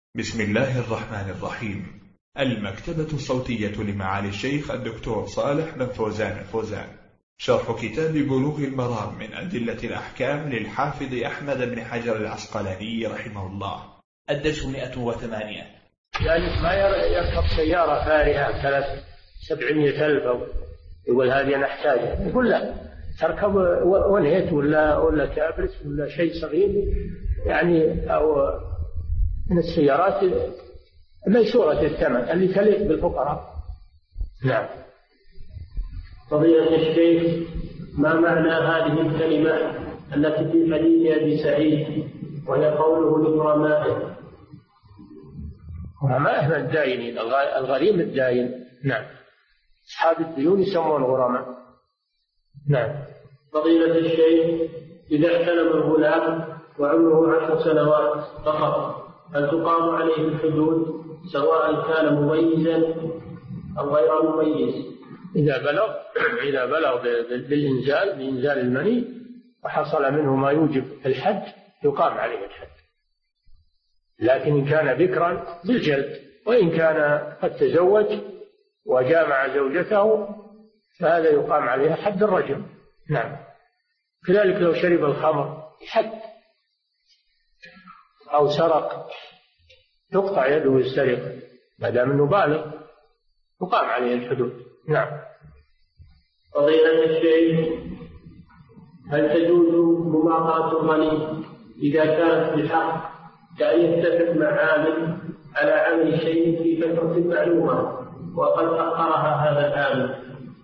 بسم الله الرحمن الرحيم. المكتبة الصوتية لمعالي الشيخ الدكتور صالح بن فوزان الفوزان، شرح كتاب بلوغ المرام من أدلة الأحكام للحافظ أحمد بن حجر العسقلاني رحمه الله. الدرس 108. يعني ما يركب سيارة فارهة 700,000 أو يقول هذه أنا أحتاجها، يقول لا، تركب ونهيت ولا كابرس ولا شيء صغير يعني، أو من السيارات ميسورة الثمن اللي تليق بالفقراء. نعم. فضيلة الشيخ، ما معنى هذه الكلمة التي في حديث أبي سعيد وهي قوله لغرمائه؟ غرمائه الداينين، الغريم الداين. نعم، أصحاب الديون يسمون غرماء. نعم. فضيلة الشيخ، إذا احتلم الغلام وعمره 10 سنوات فقط، هل تقام عليه الحدود سواء كان مميزا أو غير مميز؟ إذا بلغ بإنزال المني وحصل منه ما يوجب الحد يقام عليه الحد، لكن إن كان بكرا بالجلد، وإن كان قد تزوج وجامع زوجته فهذا يقام عليه حد الرجم. نعم. كذلك لو شرب الخمر حد، أو سرق تقطع يده السرقة ما دام أنه بالغ، يقام عليه الحدود. نعم. فضيلة الشيخ، هل تجوز مماطلة الغني إذا كانت بالحق، كأن يتفق مع عامل على عمل شيء في فترة معلومة وقد أخرها هذا العامل؟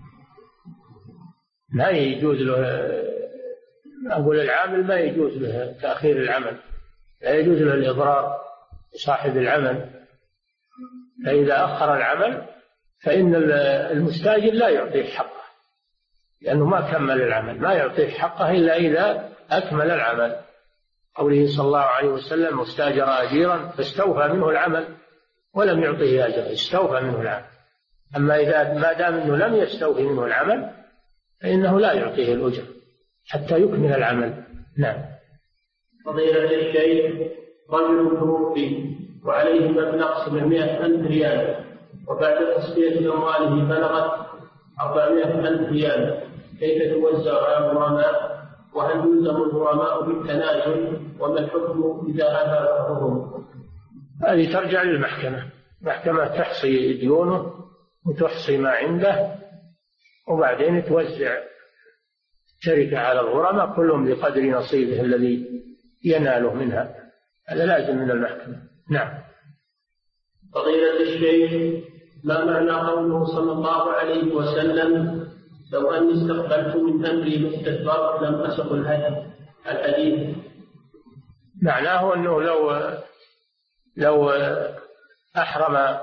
ما يجوز له، أقول العامل ما يجوز له تأخير العمل، لا يجوز له الإضرار بصاحب العمل، فإذا أخر العمل فإن المستاجر لا يعطيه حقه، لأنه ما كمل العمل، ما يعطيه حقه إلا إذا أكمل العمل. قوله صلى الله عليه وسلم: واستاجر أجيرا فاستوفى منه العمل ولم يعطيه أجر، استوفى منه العمل. أما إذا ما دام أنه لم يستوفي منه العمل فإنه لا يعطيه الأجر حتى يكمل العمل. نعم. فضيلة الشيخ، رجل توفي وعليه مبلغ 700,000 ريال، وبعد تصفية أمواله بلغت 400,000 ريال، كيف توزع على الغرماء؟ وهل يلزم الغرماء بالتنازل؟ وما الحكم إذا أبى بعضهم؟ هذه ترجع للمحكمة، المحكمة تحصي ديونه وتحصي ما عنده، وبعدين توزع شركة على الغرماء كلهم بقدر نصيبه الذي يناله منها. هذا لازم من المحكمة. نعم. فضيلة الشيخ، ما معنى قوله صلى الله عليه وسلم: لو أني استقبلت من أمري ما استدبرت لم أسق الهدي؟ الحديث معناه أنه لو أحرم،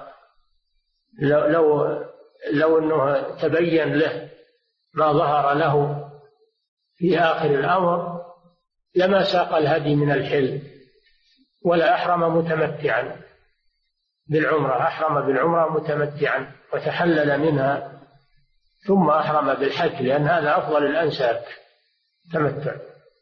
لو أنه تبين له ما ظهر له في آخر الأمر لما ساق الهدي من الحل، ولا أحرم متمتعا بالعمرة، أحرم بالعمرة متمتعا وتحلل منها ثم أحرم بالحج، لأن هذا أفضل الأنساك تمتع.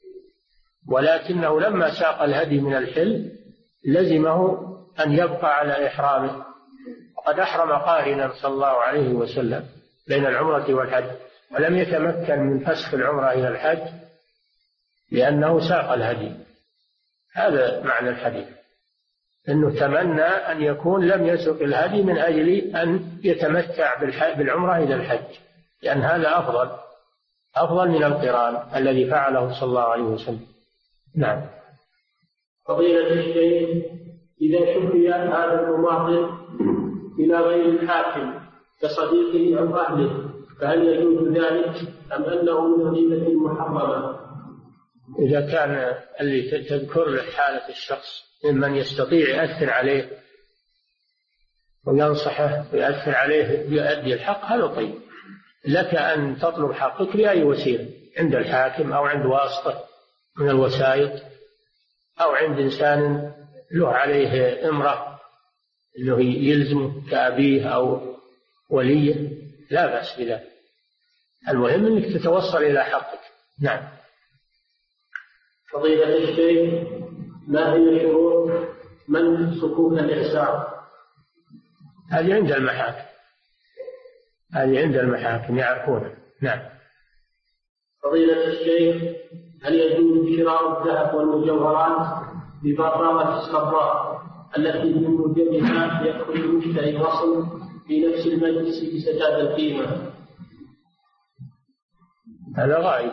ولكنه لما ساق الهدي من الحل لزمه أن يبقى على إحرامه، وقد أحرم قارنا صلى الله عليه وسلم بين العمرة والحج، ولم يتمكن من فسخ العمرة إلى الحج لأنه ساق الهدي. هذا معنى الحديث، أنه تمنى أن يكون لم يسق الهدي من أجل أن يتمتع بالعمرة إلى الحج، لأن هذا أفضل من القران الذي فعله صلى الله عليه وسلم. نعم. فضيلة الشيخ، إذا شفي هذا المماطل إلى غير الحاكم كصديقه أو أهله فهل يجوز ذلك أم أنه من غيبة محرمة؟ إذا كان اللي تذكر له حالة الشخص ممن يستطيع يأثر عليه وينصحه ويأثر عليه يؤدي الحق، هذا طيب. لك أن تطلب حقك بأي وسيلة، عند الحاكم أو عند واسطة من الوسائط، أو عند إنسان له عليه إمرة أنه يلزمه كأبيه أو وليه، لا بأس بذلك. المهم أنك تتوصل إلى حقك. نعم. فضيلة الشيخ، ما هي شروط من صكوك الإعسار؟ هذه عند المحاكم، هذه عند المحاكم يعرفونها. نعم. فضيلة الشيخ، هل يجوز شراء الذهب والمجوهرات ببطاقة الصراف التي من موجبها يدخل المشتري وصل في نفس المجلس بسداد القيمة؟ هذا غائب.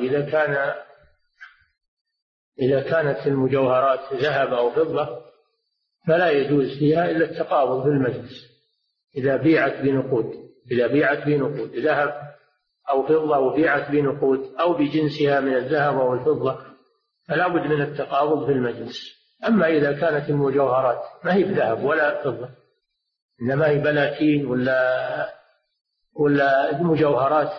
إذا كانت المجوهرات ذهب أو فضة فلا يجوز فيها إلا التقابض في المجلس. إذا بيعت بنقود ذهب أو فضة وبيعت بنقود أو بجنسها من الذهب أو الفضة فلا بد من التقابض في المجلس. أما إذا كانت المجوهرات ما هي بذهب ولا فضة، إنما هي بلاتين ولا مجوهرات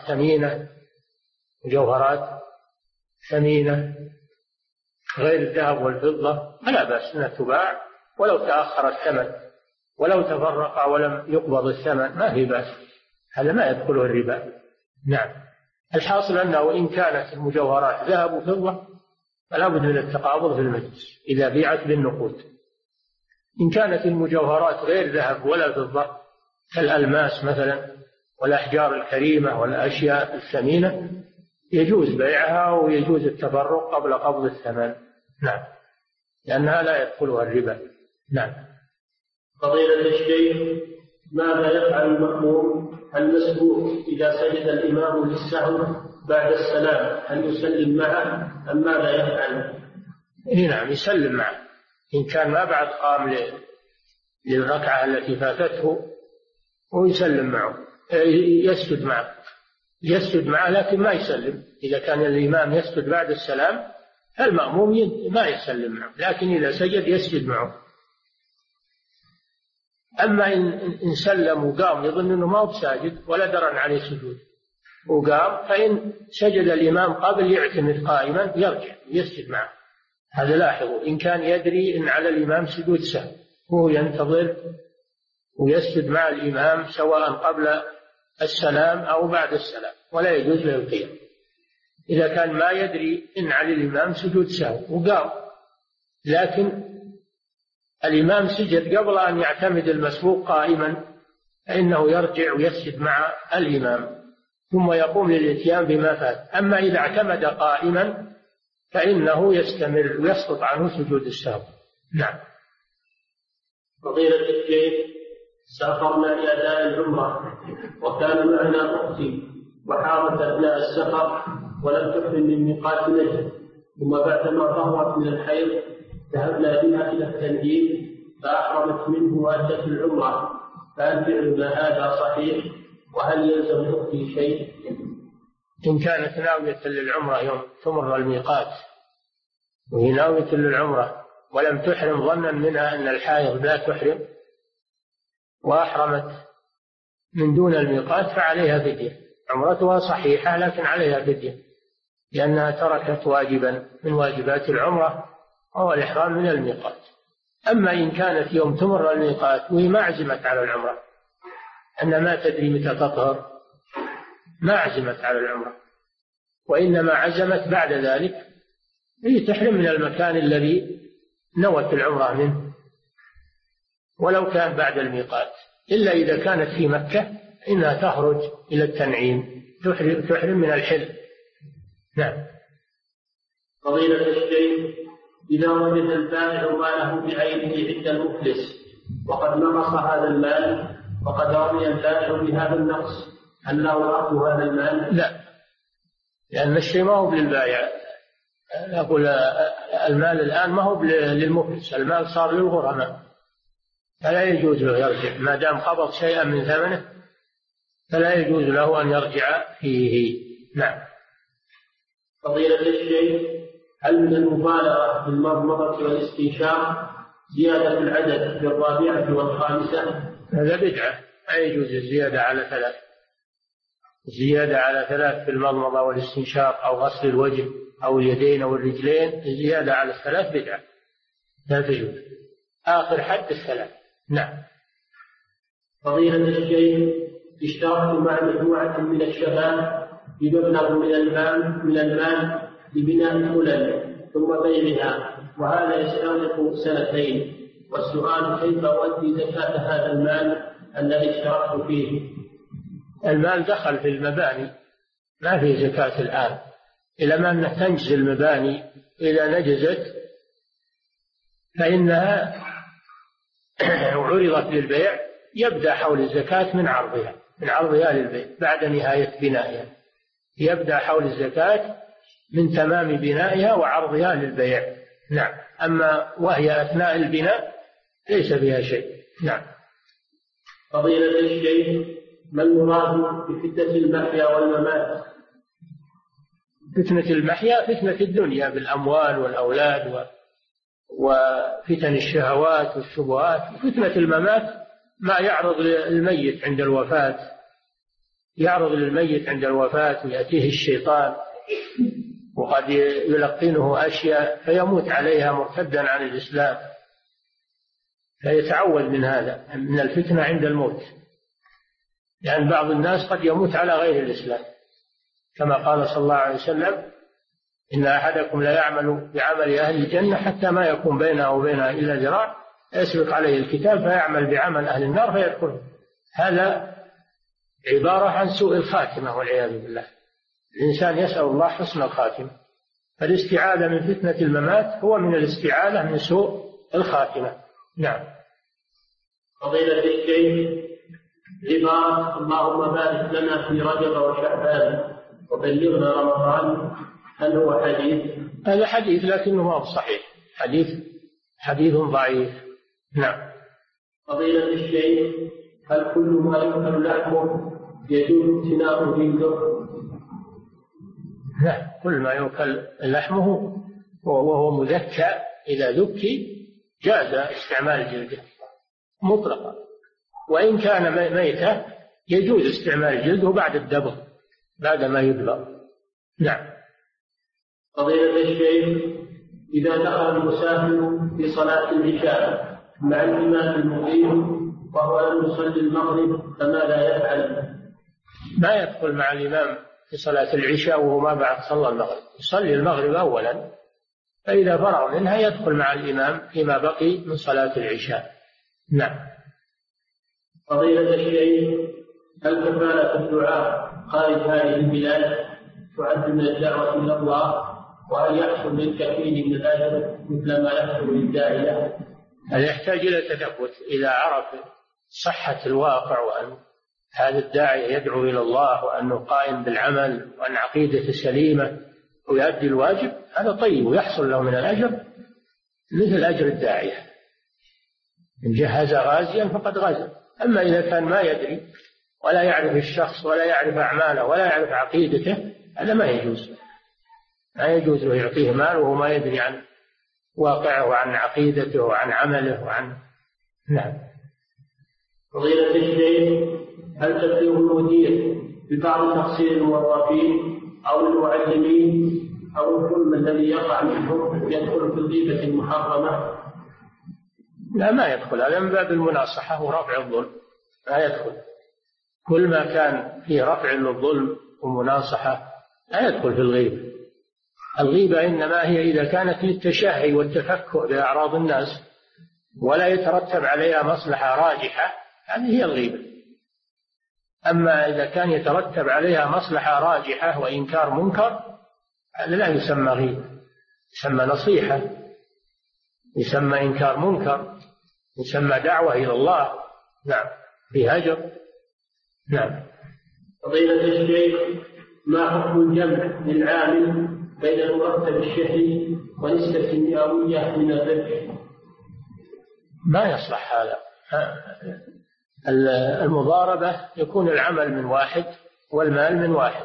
ثمينة غير الذهب والفضة فلا بأس أنها تباع ولو تأخر الثمن، ولو تفرق ولم يقبض الثمن ما في بأس، هذا ما يدخله الربا. نعم. الحاصل أنه إن كانت المجوهرات ذهب وفضة فلا بد من التقابض في المجلس إذا بيعت بالنقود. إن كانت المجوهرات غير ذهب ولا فضة كالألماس مثلا والأحجار الكريمة والأشياء الثمينة يجوز بيعها ويجوز التفرق قبل قبض الثمن. نعم، لأنها لا يدخلها الربا. نعم. فضيلة الشيخ، ماذا يفعل المأموم المسبوق إذا سجد الإمام للسهو بعد السلام؟ هل يسلم معه أم ماذا يفعل؟ نعم، يسلم معه. إن كان ما بعد قام للركعة التي فاتته ويسلم معه، يسجد معه لكن ما يسلم. إذا كان الإمام يسجد بعد السلام فالمأموم ما يسلم معه، لكن إذا سجد يسجد معه. أما إن سلم وقام يظن أنه ما هو بساجد ولا درن عليه سجود وقام، فإن سجد الإمام قبل يعتمد قائما يرجع يسجد معه. هذا لاحظوا، إن كان يدري أن على الإمام سجود سهو وهو ينتظر ويسجد مع الإمام سواء قبل السلام أو بعد السلام ولا يجوز له القيام. إذا كان ما يدري أن على الإمام سجود سهو وقام لكن الإمام سجد قبل أن يعتمد المسبوق قائما فإنه يرجع ويسجد مع الإمام ثم يقوم للإتيان بما فات. أما إذا اعتمد قائما فإنه يستمر ويسقط عنه سجود السهو. نعم. فضيلة الشيخ، سافرنا لأداء العمرة وكان معنا أختي وحاضت أثناء السفر ولم تحرم من ميقات نجد، ثم بعدما طهرت من الحيض ذهبنا بها إلى التنعيم فأحرمت منه وأتت العمرة، فهل فعلنا هذا صحيح؟ وهل يلزم أختي شيء؟ إن كانت ناوية للعمرة يوم تمر الميقات وهي ناوية للعمرة ولم تحرم ظنا منها أن الحائض لا تحرم وأحرمت من دون الميقات فعليها فدية. عمرتها صحيحة لكن عليها فدية لأنها تركت واجبا من واجبات العمرة وهو الإحرام من الميقات. أما إن كانت يوم تمر الميقات وهي ما عزمت على العمرة أن ما تدري متى تطهر، ما عزمت على العمرة وإنما عزمت بعد ذلك، هي تحرم من المكان الذي نوت العمرة منه ولو كان بعد الميقات، إلا إذا كانت في مكة إنها تخرج إلى التنعيم تحرم من الحل. نعم. فضيلة الشيخ، إذا وجد البائع ماله بعينه عند المفلس وقد نقص هذا المال وقد رضي البائع بهذا النقص، هل له أخذ هذا المال؟ لا، لأن الشيء ما هو للبائع. أقول المال الآن ما هو للمفلس، المال صار للغرماء فلا يجوز له يرجع ما دام قبض شيئا من ثمنه، فلا يجوز له أن يرجع فيه. نعم. فضيلة الشيخ، هل من المبالغة في المضمضة والاستنشاق زيادة العدد في الرابعة والخامسة؟ هذا بدعة، لا يجوز الزيادة على 3. الزيادة على 3 في المضمضة والاستنشاق أو غسل الوجه أو اليدين أو الرجلين، الزيادة على 3 بدعة لا تجوز، آخر حد 3. نعم. فضيلة الشيخ، اشتركت مع مجموعة من الشباب بمبلغ من المال لبناء خلل ثم بيعها، وهذا يستغرق 2 سنين، والسؤال كيف أؤدي زكاة هذا المال الذي اشتركت فيه؟ المال دخل في المباني، ما في زكاة الآن، إلى ما تنجز المباني. إذا نجزت فإنها عرضت للبيع، يبدأ حول الزكاة من عرضها للبيع بعد نهاية بنائها. يبدأ حول الزكاة من تمام بنائها وعرضها للبيع. نعم. أما وهي أثناء البناء ليس فيها شيء. نعم. فضيلة الشيخ، ما المراد بفتنة المحيا والممات؟ فتنة المحيا فتنة الدنيا بالأموال والأولاد وفتن الشهوات والشبهات. فتنة الممات ما يعرض للميت عند الوفاة، يعرض للميت عند الوفاة ويأتيه الشيطان وقد يلقنه أشياء فيموت عليها مرتدا عن الإسلام، فيتعوذ من هذا، من الفتنة عند الموت. يعني بعض الناس قد يموت على غير الإسلام، كما قال صلى الله عليه وسلم: إن أحدكم لا يعمل بعمل أهل الجنة حتى ما يكون بينه وبينها إلا ذراع يسبق عليه الكتاب فيعمل بعمل أهل النار فيدخله. هذا عبارة عن سوء الخاتمة والعياذ بالله. الإنسان يسأل الله حسن الخاتمة، فالاستعاذة من فتنة الممات هو من الاستعاذة من سوء الخاتمة. نعم. فضيلة الشيخ، عبارة اللهم بارك لنا في رجب وشعبان وبلغنا رمضان، هل هو حديث؟ هذا حديث لكنه ما هو صحيح، حديث ضعيف. نعم. فضيلة الشيخ، هل كل ما يؤكل لحمه يجوز امتناعه جلده؟ لا، كل ما يؤكل لحمه وهو مذكى إذا ذكي جاز استعمال جلده مطلقا، وإن كان ميتا يجوز استعمال جلده بعد الدبغ، بعد ما يدبغ. نعم. فضيلة الشيخ، إذا دخل المسافر في صلاة العشاء مع الإمام المقيم وهو لم يصلي المغرب فماذا يفعل؟ ما يدخل مع الإمام في صلاة العشاء وهو ما بعد صلى المغرب، يصلي المغرب أولا، فإذا فرغ منها يدخل مع الإمام فيما بقي من صلاة العشاء. نعم. فضيلة الشيخ، هل كفالة الدعاء خارج هذه البلاد تعد من الدعوة إلى الله؟ وهل يحصل للكفيل من الأجر مثل ما يحصل للداعية؟ هل يحتاج إلى تثبت إذا عرف صحة الواقع وأن هذا الداعي يدعو إلى الله وأنه قائم بالعمل وأن عقيدته سليمة ويؤدي الواجب، هذا طيب ويحصل له من الأجر مثل أجر الداعية. إن جهز غازيا فقد غزا. أما إذا كان ما يدري ولا يعرف الشخص ولا يعرف أعماله ولا يعرف عقيدته، هذا ما يجوز له يعطيه مال وهو ما يدري عن واقعه وعن عقيدته وعن عمله وعن. نعم. فضيلة الشيخ، هل تبلغ المدير ببعض تقصير الموظفين أو المعلمين أو الظلم الذي يقع منهم يدخل في الغيبة المحرمة؟ لا، ما يدخل، هذا من باب المناصحة ورفع الظلم، لا يدخل. كل ما كان فيه رفع للظلم ومناصحة لا يدخل في الغيبة. الغيبة إنما هي إذا كانت للتشهي والتفكؤ بأعراض الناس ولا يترتب عليها مصلحة راجحة، هذه هي الغيبة. أما إذا كان يترتب عليها مصلحة راجحة وإنكار منكر، هذا لا يسمى غيبة، يسمى نصيحة، يسمى إنكار منكر، يسمى دعوة إلى الله. نعم، في هجر. نعم. فضيلة الشيخ، ما حكم الجمع للعامل بين المرتب الشهري ونسبة مئوية من الربح؟ ما يصلح هذا. المضاربة يكون العمل من واحد والمال من واحد،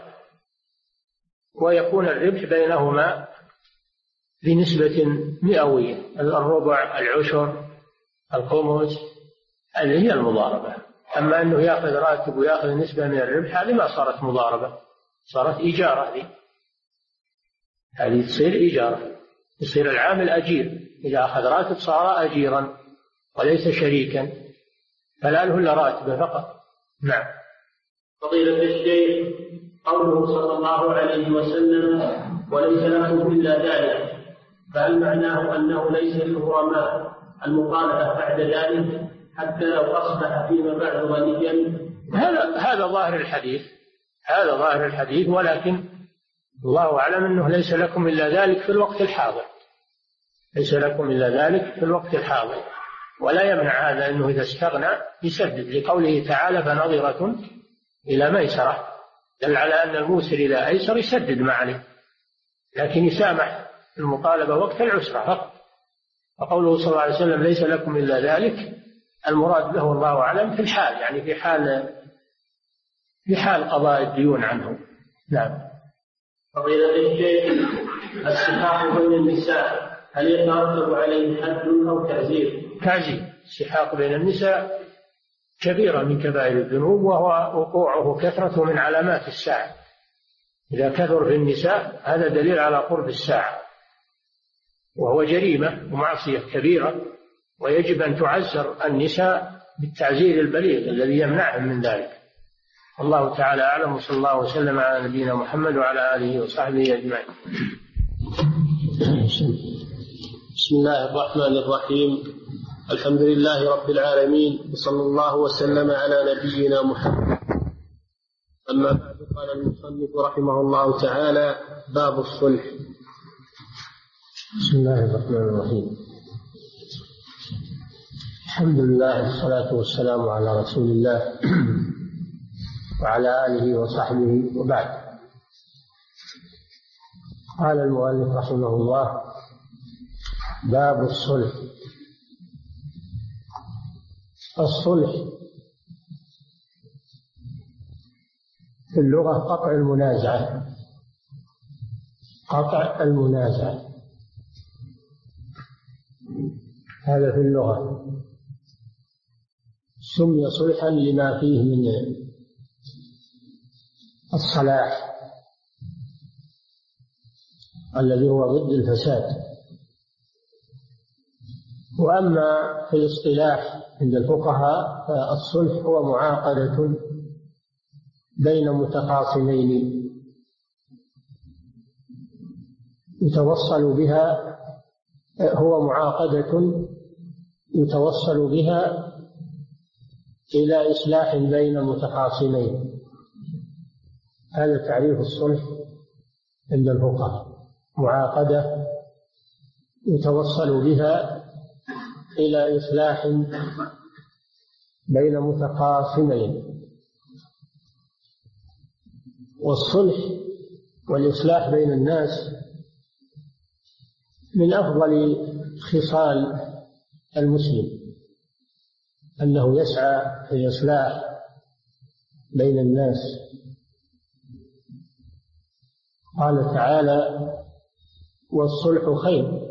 ويكون الربح بينهما بنسبة مئوية، الربع، العشر، الخمس، هذه هي المضاربة. أما أنه يأخذ راتب ويأخذ نسبة من الربح، هذه ما صارت مضاربة، صارت إيجارة. هذه تصير إيجارة، يصير العامل أجير، إذا أخذ راتب صار أجيرا وليس شريكا، فلا له إلا راتبه فقط. نعم. فضيلة الشيخ، قوله صلى الله عليه وسلم وليس لكم إلا ذلك، فهل معناه أنه ليس للغرماء المخالفة بعد ذلك حتى لو أصبح فيما بعد غنيا؟ هذا ظاهر الحديث، هذا ظاهر الحديث، ولكن الله أعلم أنه ليس لكم إلا ذلك في الوقت الحاضر، ليس لكم إلا ذلك في الوقت الحاضر. ولا يمنع هذا أنه إذا استغنى يسدد، لقوله تعالى فنظرة إلى ميسرة، دل على أن الموسر إذا أيسر يسدد ما عليه، لكن يسامح المطالبة وقت العسرة فقط. وقوله صلى الله عليه وسلم ليس لكم إلا ذلك، المراد به الله أعلم في الحال، يعني في حال قضاء الديون عنه. نعم. فضيلة الشيخ، السحاق بين النساء هل يترتب عليه حد أو تعزير؟ تعزير. السحاق بين النساء كبيرة من كبائر الذنوب، وهو وقوعه كثرة من علامات الساعة. إذا كثر في النساء هذا دليل على قرب الساعة، وهو جريمة ومعصية كبيرة، ويجب أن تعزر النساء بالتعزير البليغ الذي يمنعهم من ذلك. الله تعالى أعلم، وصلى الله وسلم على نبينا محمد وعلى آله وصحبه أجمعين. بسم الله الرحمن الرحيم، الحمد لله رب العالمين، وصلى الله وسلم على نبينا محمد. أما بعد، قال المصنف رحمه الله تعالى: باب الصلح. بسم الله الرحمن الرحيم، الحمد لله والصلاة والسلام على رسول الله وعلى آله وصحبه، وبعد. قال المؤلف رحمه الله: باب الصلح. الصلح في اللغة قطع المنازعة، قطع المنازعة، هذا في اللغة. سمي صلحا لما فيه من الصلاح الذي هو ضد الفساد. وأما في الاصطلاح عند الفقهاء فالصلح هو معاقدة بين متخاصمين يتوصل بها، هو معاقدة يتوصل بها إلى إصلاح بين متخاصمين. هذا تعريف الصلح عند الفقهاء: معاقدة يتوصل بها إلى إصلاح بين متخاصمين. والصلح والإصلاح بين الناس من أفضل خصال المسلم، أنه يسعى في الإصلاح بين الناس. قال تعالى: والصلح خير.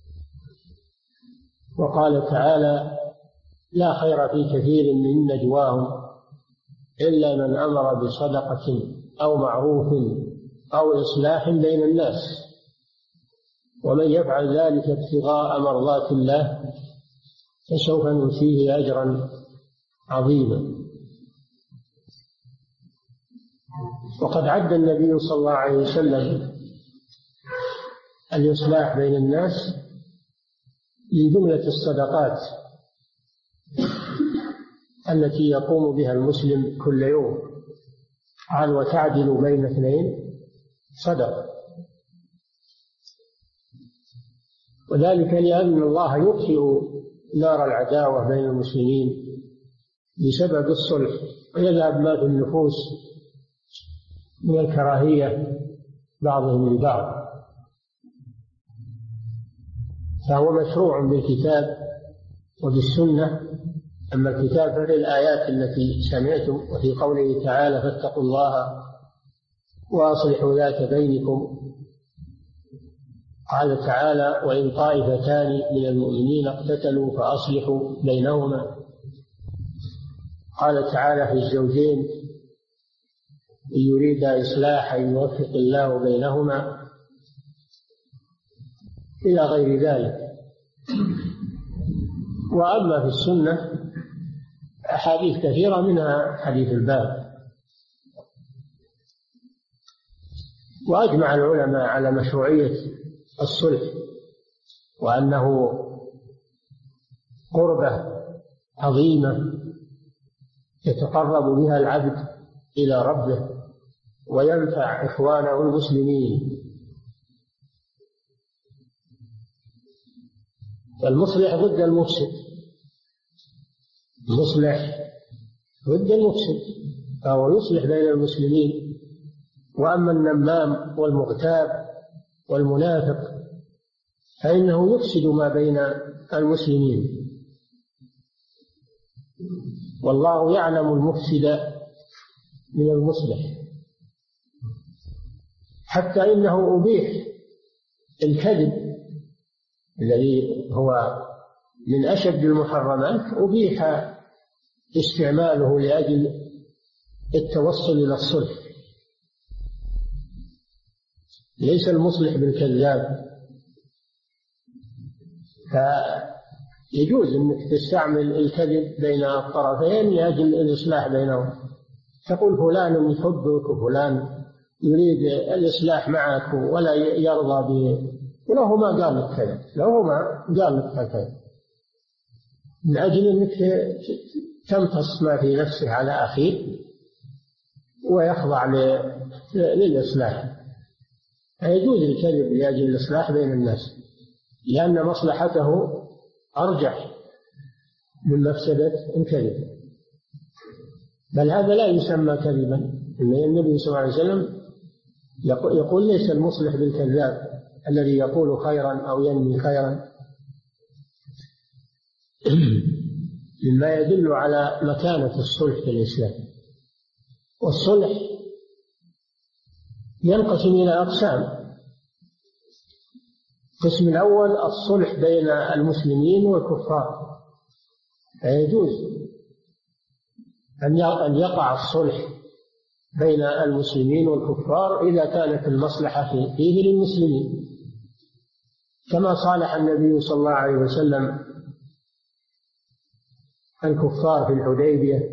وقال تعالى: لا خير في كثير من نجواهم إلا من أمر بصدقة أو معروف أو إصلاح بين الناس، ومن يفعل ذلك ابتغاء مرضات الله فسوف نؤتيه أجرا عظيما. وقد عد النبي صلى الله عليه وسلم الإصلاح بين الناس من جملة الصدقات التي يقوم بها المسلم كل يوم. قال: وتعدل بين اثنين صدقة. وذلك لأن الله يطفئ نار العداوة بين المسلمين بسبب الصلح، ويذهب ما في النفوس من الكراهية بعضهم لبعض. فهو مشروع بالكتاب وبالسنة. أما الكتاب ففي الآيات التي سمعتم، وفي قوله تعالى: فاتقوا الله وأصلحوا ذات بينكم. قال تعالى: وإن طائفتان من المؤمنين اقتتلوا فأصلحوا بينهما. قال تعالى في الزوجين: إن يريد إصلاحا يوفق الله بينهما، إلى غير ذلك. وأما في السنة أحاديث كثيرة، منها حديث الباب. وأجمع العلماء على مشروعية الصلح، وأنه قربة عظيمة يتقرب بها العبد إلى ربه وينفع إخوانه المسلمين. المصلح ضد المفسد، المصلح ضد المفسد، فهو يصلح بين المسلمين. وأما النمام والمغتاب والمنافق فإنه يفسد ما بين المسلمين، والله يعلم المفسد من المصلح. حتى إنه أبيح الكذب الذي هو من أشد المحرمات، أبيح استعماله لأجل التوصل إلى الصلح. ليس المصلح بالكذاب، فيجوز أنك تستعمل الكذب بين الطرفين لأجل الإصلاح بينهم. تقول فلان يحبك وفلان يريد الإصلاح معك ولا يرضى به، ولو ما قال لك كذا، لو ما قال لك كذا، من أجل أنك تمتص ما في نفسه على أخيه ويخضع للإصلاح. فيجوز الكذب لأجل الإصلاح بين الناس، لأن مصلحته أرجح من مفسدة الكذب. بل هذا لا يسمى كذبا. النبي صلى الله عليه وسلم يقول ليس المصلح بالكذاب الذي يقول خيرا أو ينمي خيرا، مما يدل على مكانة الصلح في الإسلام. والصلح ينقسم إلى أقسام. القسم الأول الصلح بين المسلمين والكفار، فيجوز أن يقع الصلح بين المسلمين والكفار إذا كانت المصلحة فيه للمسلمين، كما صالح النبي صلى الله عليه وسلم الكفار في الحديبية.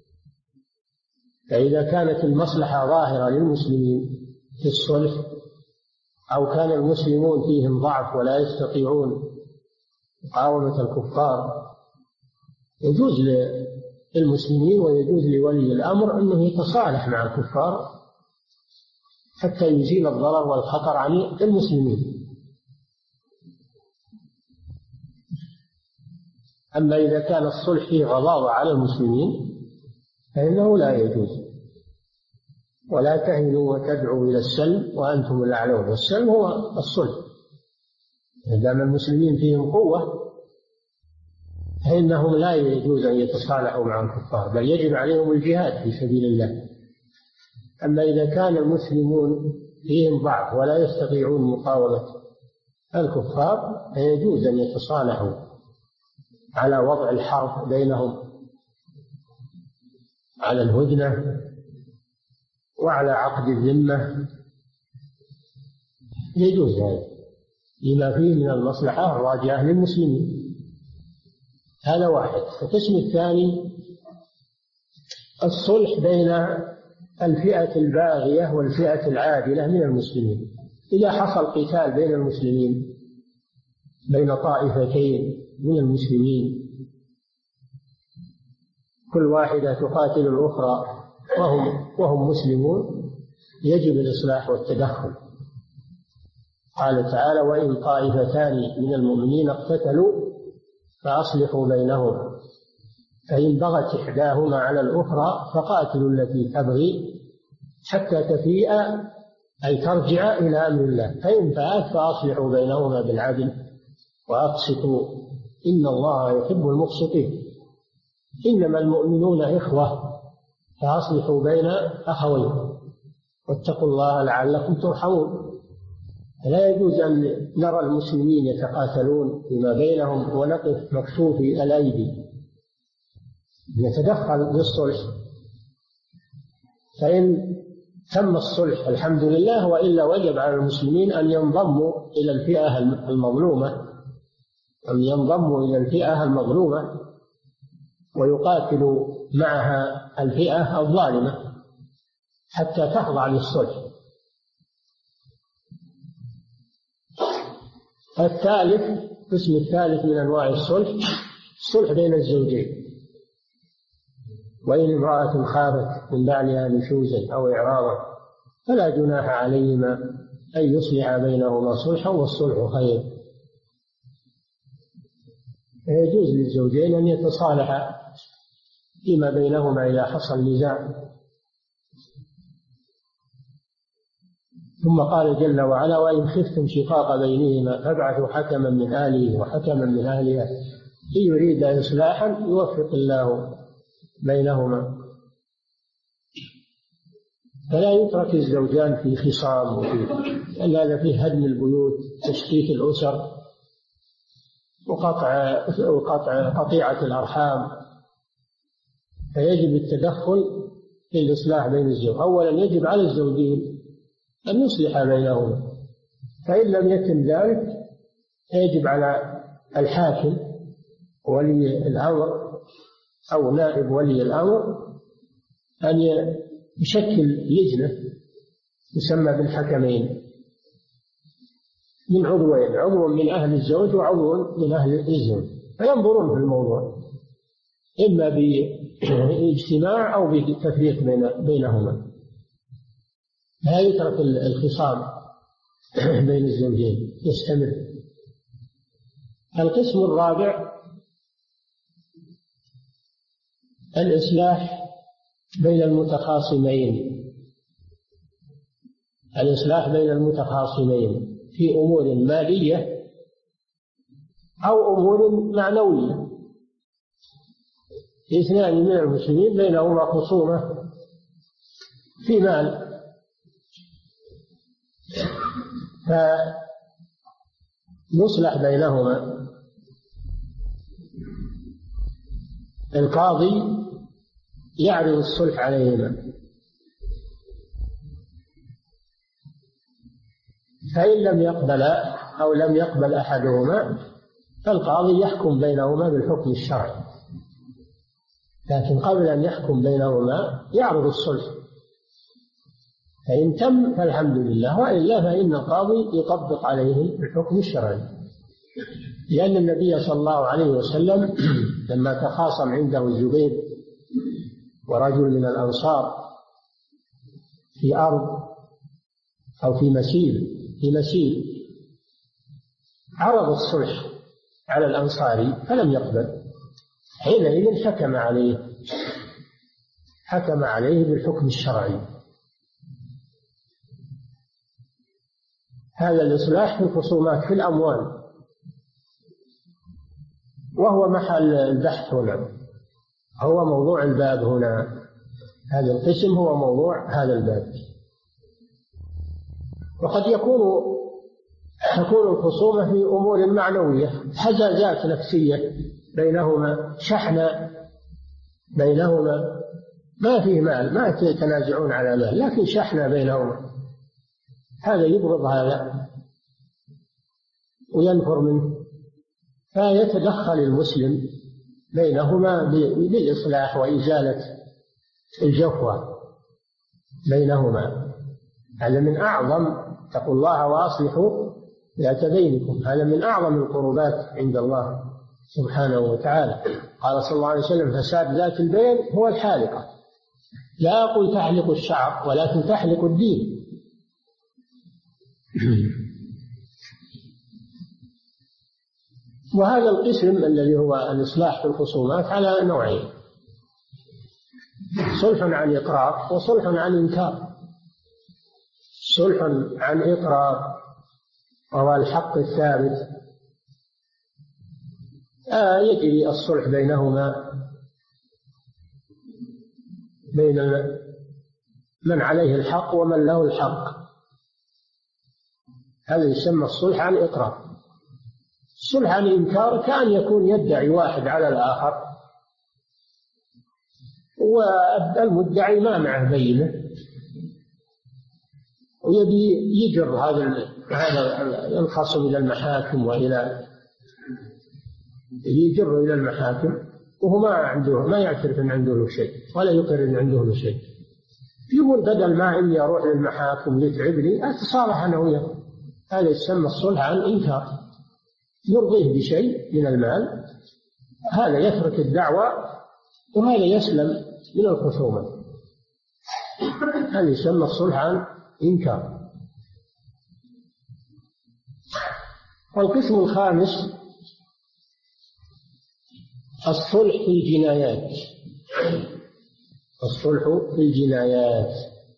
فإذا كانت المصلحة ظاهرة للمسلمين في الصلح، أو كان المسلمون فيهم ضعف ولا يستطيعون مقاومة الكفار، يجوز للمسلمين ويجوز لولي الأمر أنه يتصالح مع الكفار حتى يزيل الضرر والخطر عن المسلمين. أما إذا كان الصلح فيه غضاضة على المسلمين فإنه لا يجوز. ولا تهنوا وتدعوا إلى السلم وأنتم الأعلون. والسلم هو الصلح. دام المسلمين فيهم قوة فإنهم لا يجوز أن يتصالحوا مع الكفار، بل يجب عليهم الجهاد في سبيل الله. أما إذا كان المسلمون فيهم ضعف ولا يستطيعون مقاومة الكفار فيجوز أن يتصالحوا على وضع الحرب بينهم، على الهدنة وعلى عقد الذمة، يجوز هذا لما فيه من المصلحة الراجعة للمسلمين. هذا واحد. القسم الثاني الصلح بين الفئة الباغية والفئة العادلة من المسلمين. إذا حصل قتال بين المسلمين، بين طائفتين من المسلمين، كل واحدة تقاتل الأخرى وهم مسلمون، يجب الإصلاح والتدخل. قال تعالى: وإن طائفتان من المؤمنين اقتتلوا فأصلحوا بينهما فإن بغت إحداهما على الأخرى فقاتلوا التي تبغي حتى تفيء أي ترجع إلى أمر الله، فإن فاءت فأصلحوا بينهما بالعدل وأقسطوا إن الله يحب المقسطين. إنما المؤمنون إخوة فأصلحوا بين أخويكم واتقوا الله لعلكم ترحمون. لا يجوز أن نرى المسلمين يتقاتلون فيما بينهم ونقف مكشوفي الأيدي، نتدخل بالصلح. فإن تم الصلح الحمد لله، وإلا وجب على المسلمين أن ينضموا إلى الفئة المظلومة، ويقاتلوا معها الفئة الظالمة حتى تخضع للصلح. الثالث، القسم الثالث من أنواع الصلح، الصلح بين الزوجين. وإن امرأة خافت من بعلها نشوزا أو إعراضا فلا جناح عليهما أن يصلح بينهما صلحا والصلح خير. يجوز للزوجين أن يتصالحا فيما بينهما إذا حصل نزاع. ثم قال جل وعلا: وإن خفتم شقاق بينهما فابعثوا حكما من أهله وحكما من أهلها إن يريد إصلاحا يوفق الله بينهما. فلا يترك الزوجان في خصام لأن هذا فيه هدم البيوت، تشتيت الأسر، وقطيعة الأرحام. فيجب التدخل في الإصلاح بين الزوجين. أولا يجب على الزوجين أن يصلح بينهما، فإن لم يتم ذلك يجب على الحاكم ولي الأمر أو نائب ولي الأمر أن يشكل لجنة تسمى بالحكمين من عضوين، عضو من أهل الزوج وعضو من أهل الزوج، فينظرون في الموضوع إما باجتماع أو بتفريق بينهما. لا يترك الخصام بين الزوجين يستمر. القسم الرابع الإصلاح بين المتخاصمين. الإصلاح بين المتخاصمين في أمور مالية أو أمور معنوية. اثنان من المسلمين بينهما خصومة في مال، فيصلح بينهما. القاضي يعرض الصلح عليهما، فإن لم يقبلا أو لم يقبل أحدهما فالقاضي يحكم بينهما بالحكم الشرعي، لكن قبل أن يحكم بينهما يعرض الصلح، فإن تم فالحمد لله، وإلا فإن القاضي يطبق عليه الحكم الشرعي. لأن النبي صلى الله عليه وسلم لما تخاصم عنده الزبير ورجل من الأنصار في أرض أو في مسيل عرض الصلح على الأنصاري فلم يقبل، حينئذ حكم عليه بالحكم الشرعي. هذا الإصلاح في الخصومات في الأموال، وهو محل البحث هنا، هو موضوع الباب هنا. هذا القسم هو موضوع هذا الباب. وقد يكون الخصومة في أمور معنوية، حزازات نفسية بينهما، شحنة بينهما، ما فيه مال، ما يتنازعون على مال، لكن شحنة بينهما، هذا يبغض هذا وينفر منه، فيتدخل المسلم بينهما بالإصلاح وإزالة الجفوة بينهما. هذا من أعظم، اتقوا الله وأصلحوا ذات بينكم، هذا من أعظم القربات عند الله سبحانه وتعالى. قال صلى الله عليه وسلم: فساد ذات البين هو الحالقة. لا أقول تحلق الشعر ولكن تحلق الدين. وهذا القسم الذي هو الإصلاح في الخصومات على نوعين: صلح عن إقرار وصلح عن إنكار. صلح عن إقرار وهو الحق الثابت، يجري الصلح بينهما، بين من عليه الحق ومن له الحق، هذا يسمى الصلح عن إقرار. الصلح عن إنكار كأن يكون يدعي واحد على الآخر والمدعي ما معه بينه، ويبي يجر هذا الخصم إلى المحاكم يجر إلى المحاكم وهو ما يعترف أن عنده له شيء ولا يقر أن عنده له شيء، يقول بدل ما إني أروح للمحاكم يتعبني أتصالح أنا وياه. هذا يسمى الصلح عن إنكار، يرضيه بشيء من المال هذا يترك الدعوة وهذا يسلم من الخصومة. هذا يسمى الصلح عن إنكار. والقسم الخامس الصلح في الجنايات. الصلح في الجنايات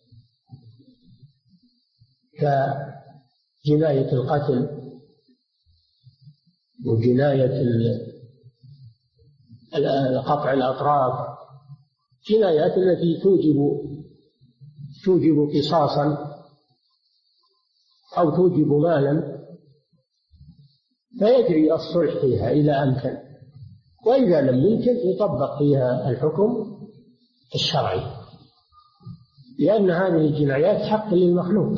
كجناية القتل وجناية قطع الأطراف، جنايات التي توجب قصاصا أو توجب مالا، فيجري الصلح فيها إذا أمكن، وإذا لم يمكن يطبق فيها الحكم الشرعي، لأن هذه الجنايات حق للمخلوق،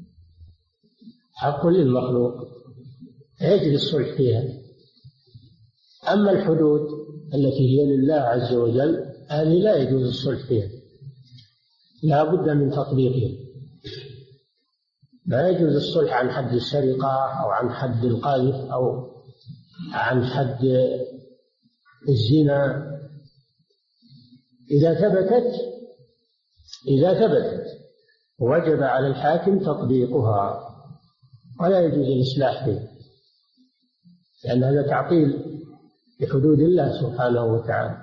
حق للمخلوق يجري الصلح فيها. أما الحدود التي هي لله عز وجل هذه لا يجوز الصلح فيها، لا بد من تطبيقها. لا يجوز الصلح عن حد السرقة أو عن حد القذف أو عن حد الزنا إذا ثبتت وجب على الحاكم تطبيقها، ولا يجوز الإصلاح فيه، لأن هذا تعطيل لحدود الله سبحانه وتعالى.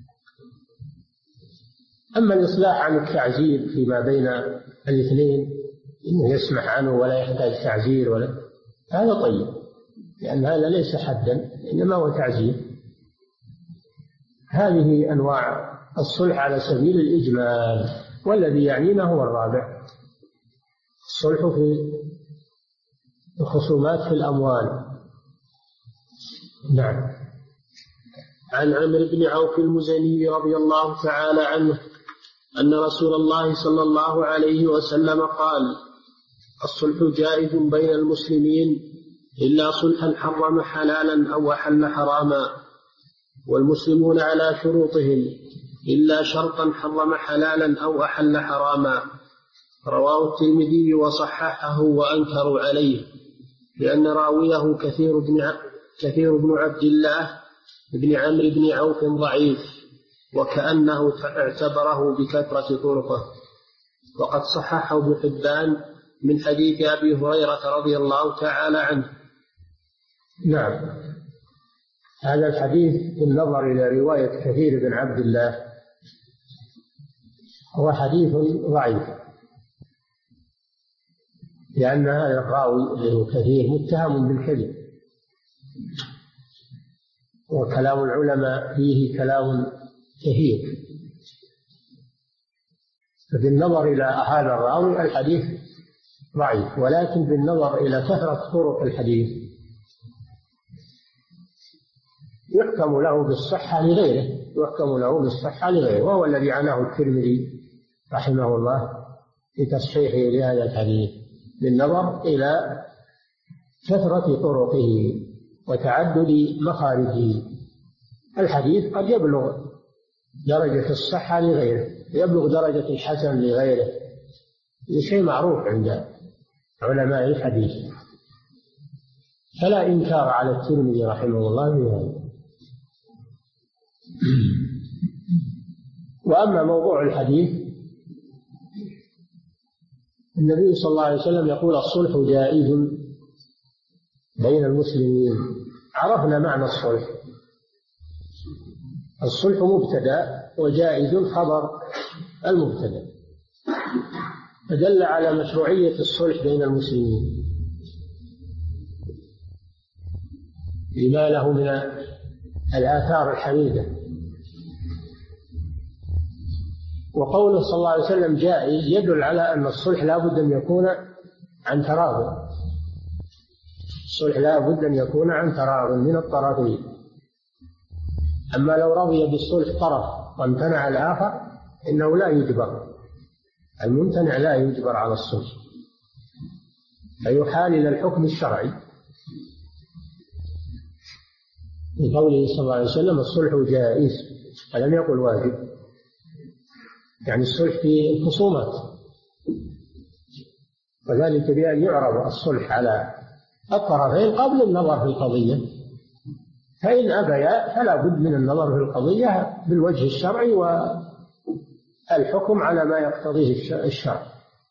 أما الإصلاح عن التعزير فيما بين الاثنين، إنه يسمح عنه ولا يحتاج تعزير هذا طيب، لأن هذا ليس حدا إنما هو تعزير. هذه أنواع الصلح على سبيل الإجمال، والذي يعنينا هو الرابع، الصلح في الخصومات في الأموال. نعم. عن عمرو بن عوف المزني رضي الله تعالى عنه أن رسول الله صلى الله عليه وسلم قال: الصلح جائز بين المسلمين إلا صلحا حرم حلالا أو أحل حراما، والمسلمون على شروطهم إلا شرطا حرم حلالا أو أحل حراما. رواه الترمذي وصححه وأنكروا عليه، لأن راويه كثير بن عبد الله بن عمرو بن عوف ضعيف، وكأنه اعتبره بكثرة طرقه. وقد صححه ابن حبان من حديث أبي هريرة رضي الله تعالى عنه. نعم. هذا الحديث بالنظر إلى رواية كثير بن عبد الله هو حديث ضعيف، لأن هذا الراوي اللي هو كثير متهم بالكذب، وكلام العلماء فيه كلام كثير، فبالنظر إلى هذا الراوي الحديث ضعيف. ولكن بالنظر إلى كثرة طرق الحديث يحكم له بالصحة لغيره، وهو الذي عناه الترمذي رحمه الله في تصحيحه لهذا الحديث، بالنظر إلى كثرة طرقه وتعدد مخارجه. الحديث قد يبلغ درجة الصحة لغيره، يبلغ درجة الحسن لغيره، هذا شيء معروف عند علماء الحديث، فلا إنكار على الترمذي رحمه الله في هذا. وأما موضوع الحديث، النبي صلى الله عليه وسلم يقول: الصلح جائز بين المسلمين. عرفنا معنى الصلح. الصلح مبتدأ وجائز خبر المبتدأ، فدل على مشروعية الصلح بين المسلمين لما له من الآثار الحميدة. وقوله صلى الله عليه وسلم جائز يدل على أن الصلح لا بد أن يكون عن تراض. الصلح لا بد أن يكون عن تراض من الطرفين. أما لو رضي بالصلح طرف وامتنع الآخر إنه لا يجبر، الممتنع لا يجبر على الصلح، فيحال إلى الحكم الشرعي. لقوله صلى الله عليه وسلم: الصلح جائز، ولم يقل واجب، يعني الصلح في الخصومات، وذلك بأن يعرض الصلح على الطرفين قبل النظر في القضية، فإن أبيا فلا بد من النظر في القضية بالوجه الشرعي والحكم على ما يقتضيه الشرع.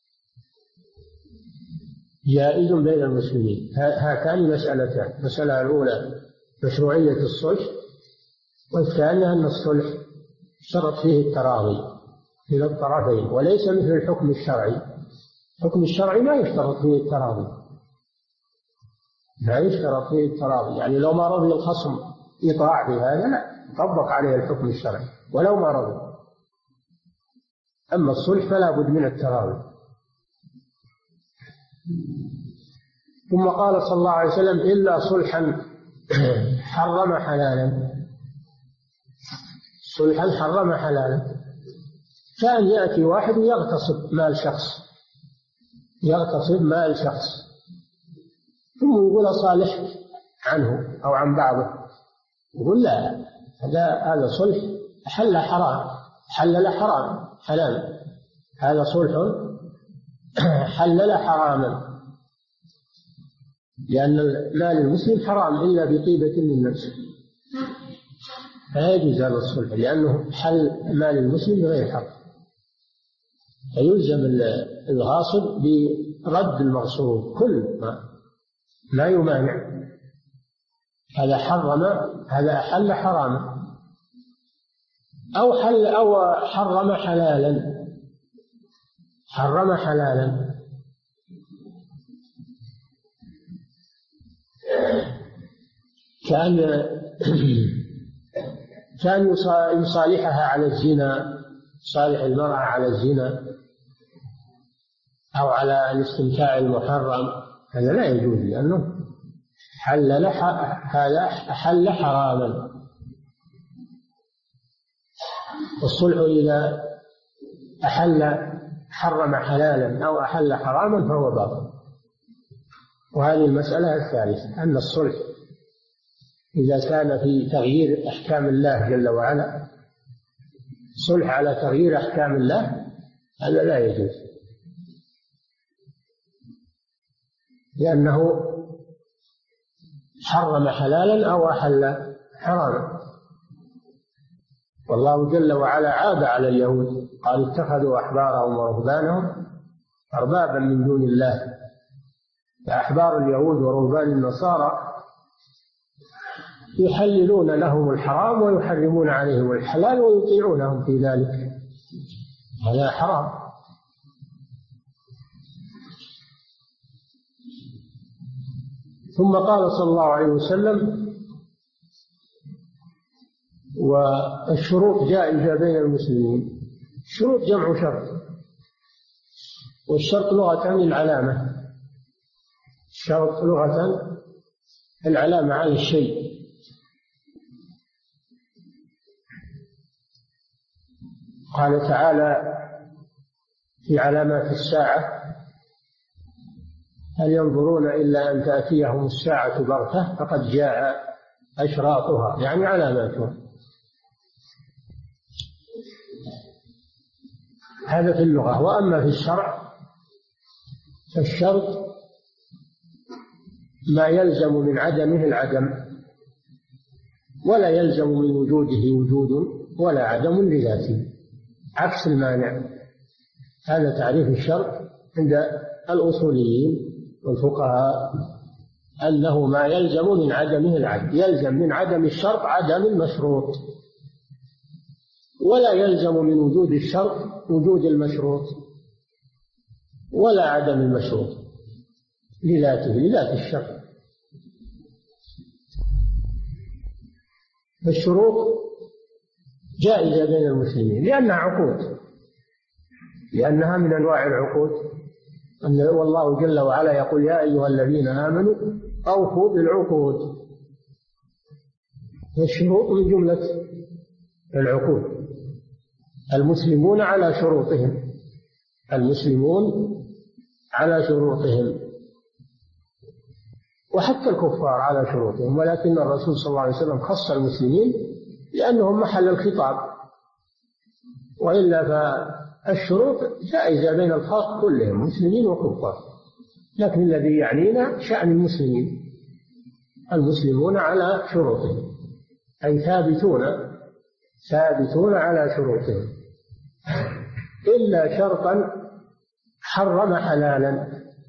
جائز بين المسلمين. هاتان مسألتان: المسألة الأولى مشروعية الصلح، والثانية أن الصلح شرط فيه التراضي من الطرفين، وليس مثل الحكم الشرعي. الحكم الشرعي ما يشترط فيه التراضي، لا يشترط فيه التراضي، يعني لو ما رضي الخصم يطاع في هذا لا يطبق عليه الحكم الشرعي ولو ما رضي. أما الصلح فلا بد من التراضي. ثم قال صلى الله عليه وسلم: إلا صلحا حرم حلالا. صلحا حرم حلالا كان يأتي واحد ويغتصب مال شخص، يغتصب مال شخص، ثم يقول صالح عنه أو عن بعضه، يقول لا، هذا صلح حل حرام، حلل حرام حلال، هذا صلح حلل حراما، لأن مال المسلم حرام إلا بطيبة من نفسه، فلا يجوز هذا الصلح لأنه حل مال المسلم بغير حق. فيلزم الغاصب برد المغصوب كل ما يمانع. هذا حرم، هذا أحل حراما، أو حرم حلالا، حرم حلالا. كان يصالحها على الزنا، صالح المرأة على الزنا أو على الاستمتاع المحرم، هذا لا يجوز لأنه هذا أحل حراما. والصلح إذا حرم حلالا أو أحل حراما فهو باطل. وهذه المسألة الثالثة، أن الصلح إذا كان في تغيير أحكام الله جل وعلا، صلح على تغيير أحكام الله، هذا لا يجوز، لأنه حرم حلالا أو أحل حراما. والله جل وعلا عاب على اليهود، قال: اتخذوا أحبارهم ورهبانهم أربابا من دون الله. فأحبار اليهود ورهبان النصارى يحللون لهم الحرام ويحرمون عليهم الحلال ويطيعونهم في ذلك، هذا حرام. ثم قال صلى الله عليه وسلم: والشروط جائزة بين المسلمين. الشروط جمع شرط، والشرط لغة العلامة، الشرط لغة العلامة على الشيء. قال تعالى في علامات الساعة: هل ينظرون إلا أن تأتيهم الساعة بغتة فقد جاء أشراطها، يعني علاماتها. هذا في اللغة. وأما في الشرع فالشرط ما يلزم من عدمه العدم، ولا يلزم من وجوده وجود ولا عدم لذاته، عكس المانع. هذا تعريف الشرط عند الأصوليين والفقهاء، أنه ما يلزم من عدمه العدم. يلزم من عدم الشرط عدم المشروط، ولا يلزم من وجود الشرط وجود المشروط ولا عدم المشروط لذاته، لذات الشرط. فالشروط جائزة بين المسلمين لأنها عقود، لأنها من أنواع العقود. والله جل وعلا يقول: يا أيها الذين آمنوا أوفوا بالعقود. والشروط من جملة العقود. المسلمون على شروطهم، المسلمون على شروطهم، وحتى الكفار على شروطهم، ولكن الرسول صلى الله عليه وسلم خص المسلمين لأنهم محل الخطاب، وإلا فالشروط جائزة بين الخلق كلهم مسلمين وكفار، لكن الذي يعنينا شأن المسلمين، المسلمون على شروطهم. أي ثابتون على شروطهم، إلا شرطا حرم حلالا،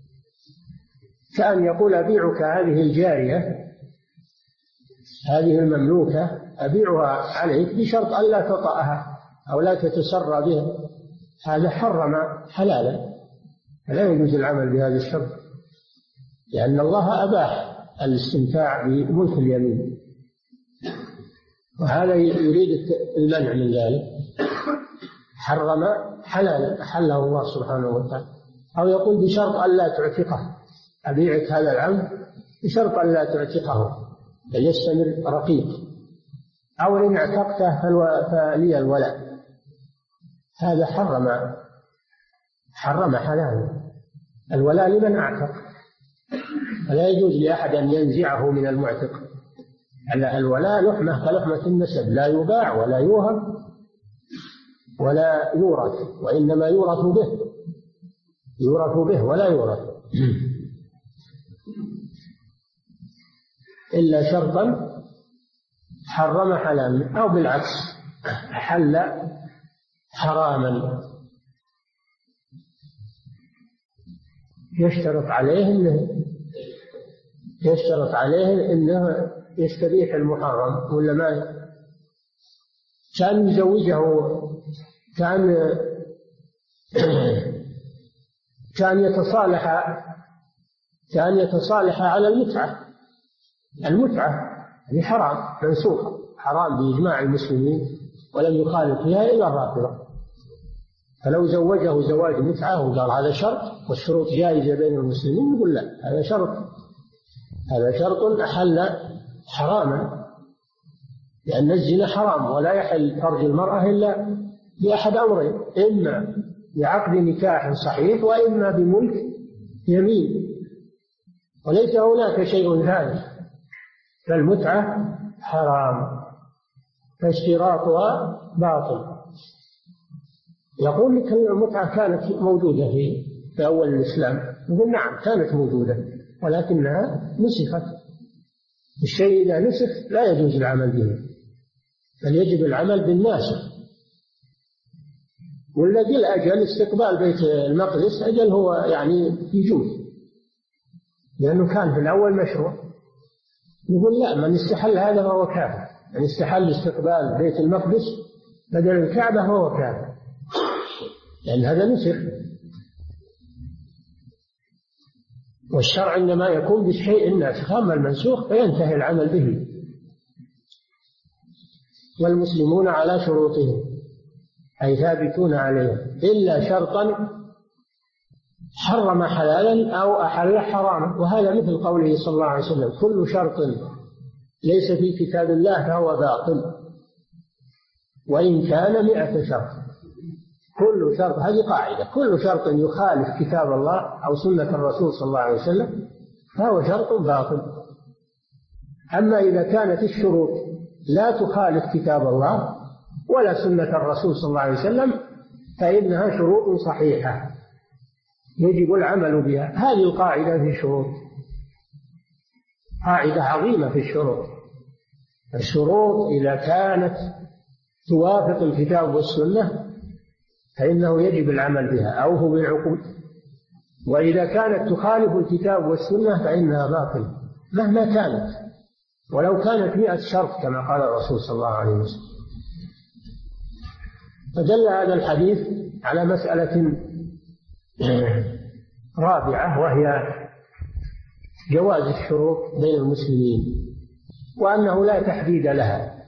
كأن يقول أبيعك هذه الجارية هذه المملوكة أبيعها عليك بشرط ألا تطأها أو لا تتسرى بها، هذا حرم حلالا، لا يجوز العمل بهذا الشرط، لأن الله أباح الاستمتاع بملك اليمين، وهذا يريد المنع من ذلك. حرم حلالا أحله الله سبحانه وتعالى. أو يقول بشرط ألا تعتقه، أبيعك هذا العبد بشرط ألا تعتقه فيستمر رقيق، أو إن اعتقته فلي الولاء، هذا حرم حلالا. الولاء لمن اعتق، فلا يجوز لأحد أن ينزعه من المعتق. الولاء لحمة كلحمة النسب، لا يباع ولا يوهب ولا يورث، وإنما يورث به ولا يورث، إلا شرطا حرم حلالا، أو بالعكس حل حراما، يشترط عليه إنه يستبيح المحرم ولا ما، كان يزوجه، كان يتصالح على المتعة يعني حرام منسوخة، حرام بإجماع المسلمين، ولم يخالف فيها إلا الرافضة. فلو زوجه زواج متعة وقال هذا شرط والشروط جائزة بين المسلمين، يقول لا، هذا شرط أحل حراما، لأن الزنا حرام، ولا يحل فرج المرأة إلا بأحد أمرين، إما بعقد نكاح صحيح وإما بملك يمين، وليس هناك شيء ثالث، فالمتعة حرام فاشتراطها باطل. يقول لك المتعة كانت موجودة في أول الإسلام، نقول نعم كانت موجودة ولكنها نسخت. الشيء إذا نسخ لا يجوز العمل به، بل يجب العمل بالناسخ. والذي الأجل استقبال بيت المقدس أجل هو يعني يجوز، لأنه كان في الأول مشروع. يقول لا، من استحل هذا فهو كافر، من استحل استقبال بيت المقدس بدل الكعبة فهو كافر، لأن هذا نسخ. والشرع إنما يكون بالشيء الناسخ، أما المنسوخ فينتهي العمل به. والمسلمون على شروطهم أي ثابتون عليه، إلا شرطا حرم حلالا أو أحل حراما، وهذا مثل قوله صلى الله عليه وسلم كل شرط ليس في كتاب الله فهو باطل وإن كان 100 شرط. كل شرط، هذه قاعدة، كل شرط يخالف كتاب الله أو سنة الرسول صلى الله عليه وسلم فهو شرط باطل. أما إذا كانت الشروط لا تخالف كتاب الله ولا سنة الرسول صلى الله عليه وسلم فإنها شروط صحيحة يجب العمل بها. هذه القاعدة في الشروط قاعدة عظيمة في الشروط. الشروط إذا كانت توافق الكتاب والسنة فإنه يجب العمل بها، أوفوا بالعقود. وإذا كانت تخالف الكتاب والسنة فإنها باطلة مهما كانت، ولو كانت 100 شرط كما قال الرسول صلى الله عليه وسلم. فدل هذا الحديث على مسألة رابعة، وهي جواز الشروط بين المسلمين، وأنه لا تحديد لها.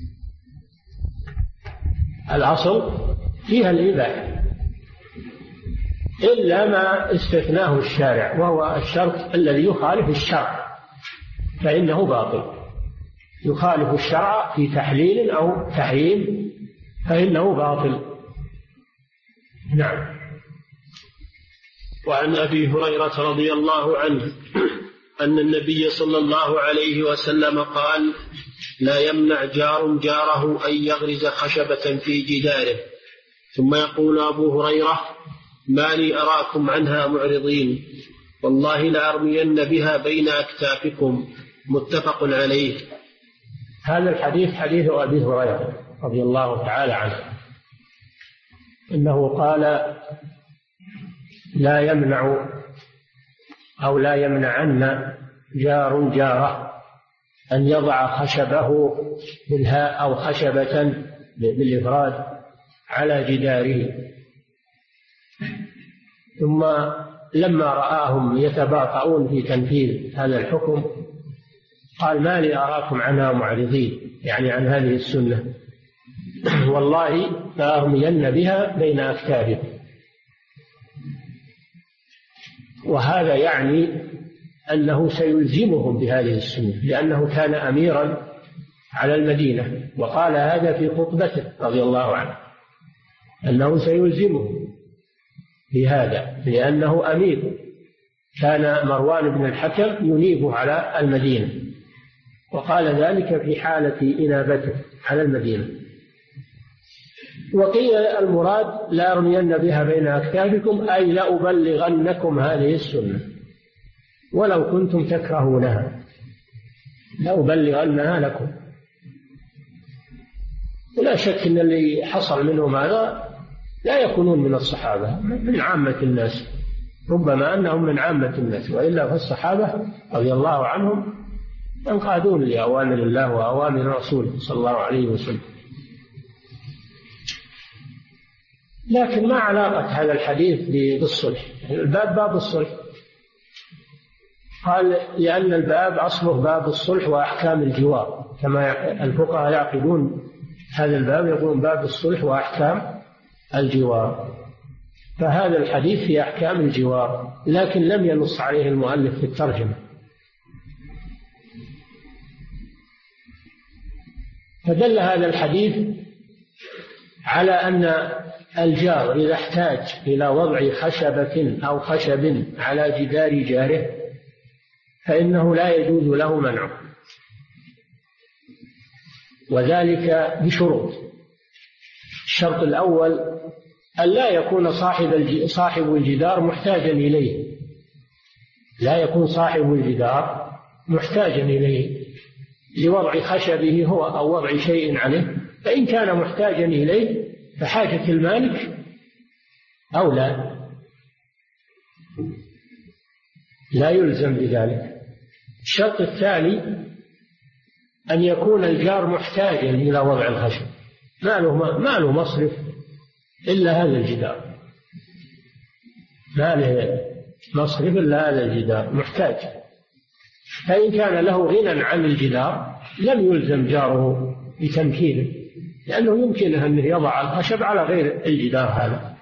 الأصل فيها الإباحة إلا ما استثناه الشارع، وهو الشرط الذي يخالف الشرع فإنه باطل. يخالف الشرع في تحليل أو تحريم فإنه باطل. نعم. وعن أبي هريرة رضي الله عنه أن النبي صلى الله عليه وسلم قال: لا يمنع جار جاره أن يغرز خشبة في جداره. ثم يقول أبو هريرة: ما لي أراكم عنها معرضين، والله لأرمين بها بين أكتافكم. متفق عليه. هذا الحديث حديث أبي هريرة رضي الله تعالى عنه، إنه قال: لا يمنع أو لا يمنعن جار جاره أن يضع خشبه بالهاء أو خشبة بالإفراد على جداره. ثم لما رآهم يتباطؤون في تنفيذ هذا الحكم قال: ما لي أراكم عنها معرضين، يعني عن هذه السنة، والله لأرمين بها بين أكتافكم. وهذا يعني أنه سيلزمهم بهذه السنة، لأنه كان أميرا على المدينة، وقال هذا في خطبته رضي الله عنه، أنه سيلزمهم بهذا لأنه أمير. كان مروان بن الحكم ينيبه على المدينة، وقال ذلك في حالة إنابته على المدينة. وقيل المراد لا أرمين بها بين أكتافكم، أي لأبلغنكم هذه السنة ولو كنتم تكرهونها، لأبلغنها لكم. ولا شك أن اللي حصل منهم هذا لا يكونون من الصحابة، من عامة الناس، ربما أنهم من عامة الناس، وإلا فالصحابة رضي الله عنهم ينقادون لأوامر الله وأوامر رسوله صلى الله عليه وسلم. لكن ما علاقة هذا الحديث بالصلح؟ الباب باب الصلح، قال لأن الباب أصله باب الصلح وأحكام الجوار، كما الفقهاء يعقدون هذا الباب يقولون باب الصلح وأحكام الجوار، فهذا الحديث في أحكام الجوار، لكن لم ينص عليه المؤلف في الترجمة. فدل هذا الحديث على أن الجار إذا احتاج إلى وضع خشبة أو خشب على جدار جاره فإنه لا يجوز له منعه، وذلك بشروط. الشرط الأول أن لا يكون صاحب الجدار محتاجا إليه، لا يكون صاحب الجدار محتاجا إليه لوضع خشبه هو أو وضع شيء عليه، فإن كان محتاجا إليه فحاجة المالك أولى، لا يلزم بذلك. الشرط الثاني أن يكون الجار محتاجا إلى وضع الخشب، ما له مصرف إلا هذا الجدار، ما له مصرف إلا هذا الجدار، محتاج. فإن كان له غنى عن الجدار لم يلزم جاره بتمكينه، لأنه يمكنه أن يضع الخشب على غير الجدار هذا.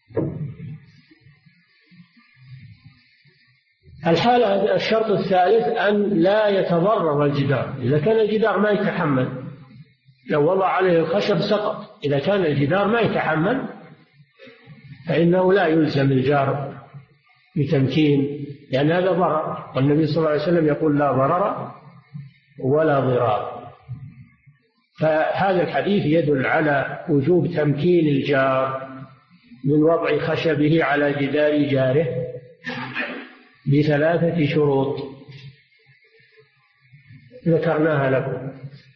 الحالة الشرط الثالث أن لا يتضرر الجدار، إذا كان الجدار ما يتحمل، لو وضع عليه الخشب سقط، إذا كان الجدار ما يتحمل فإنه لا يلزم الجار بتمكين، لأن هذا ضرر، والنبي صلى الله عليه وسلم يقول لا ضرر ولا ضرار. فهذا الحديث يدل على وجوب تمكين الجار من وضع خشبه على جدار جاره بثلاثة شروط ذكرناها لكم،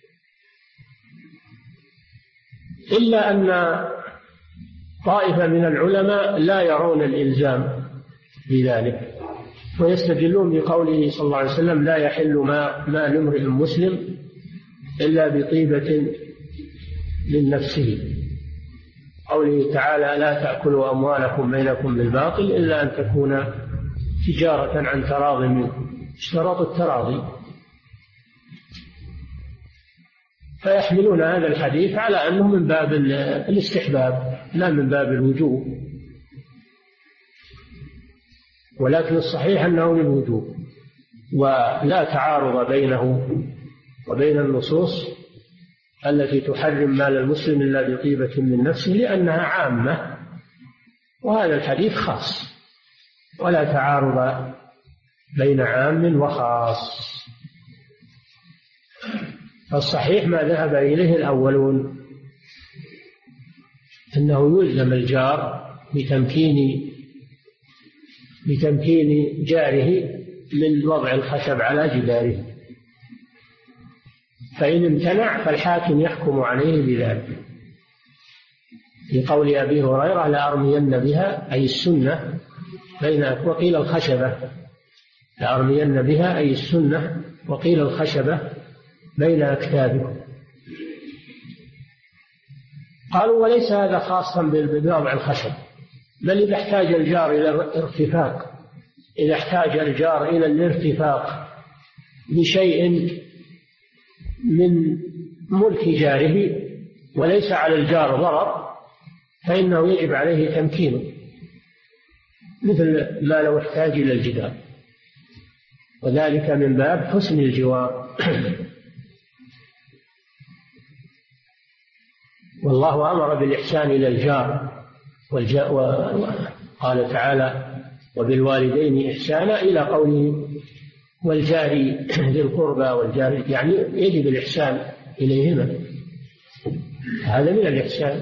إلا أن طائفة من العلماء لا يرون الإلزام بذلك، ويستدلون بقوله صلى الله عليه وسلم لا يحل مال امرئ مسلم إلا بطيبة من نفسه، قوله تعالى لا تأكلوا أموالكم بينكم بالباطل إلا أن تكون تجارة عن تراض منكم، اشتراط التراضي. فيحملون هذا الحديث على أنه من باب الاستحباب لا من باب الوجوب، ولكن الصحيح أنه من الوجوب، ولا تعارض بينه وبين النصوص التي تحرم مال المسلم إلا بطيبة من نفسه، لأنها عامة وهذا الحديث خاص، ولا تعارض بين عام وخاص. فالصحيح ما ذهب إليه الأولون أنه يلزم الجار بتمكين جاره من وضع الخشب على جداره. فإن امتنع فالحاكم يحكم عليه بذلك. في قول أبي هريرة لأرمين بها أي السنة وقيل الخشبة، لأرمين بها أي السنة وقيل الخشبة بين أكتافكم. قالوا وليس هذا خاصا بوضع الخشب، بل إذا احتاج الجار إلى الارتفاق، إذا احتاج الجار إلى الارتفاق بشيء من ملك جاره وليس على الجار ضرر فإنه يجب عليه تمكينه، مثل ما لو احتاج إلى الجدار، وذلك من باب حسن الجوار. والله أمر بالإحسان إلى الجار، وقال تعالى وبالوالدين إحسانا إلى قوله والجار ذي القربى والجار، يعني يجب الإحسان إليهما، هذا من الإحسان.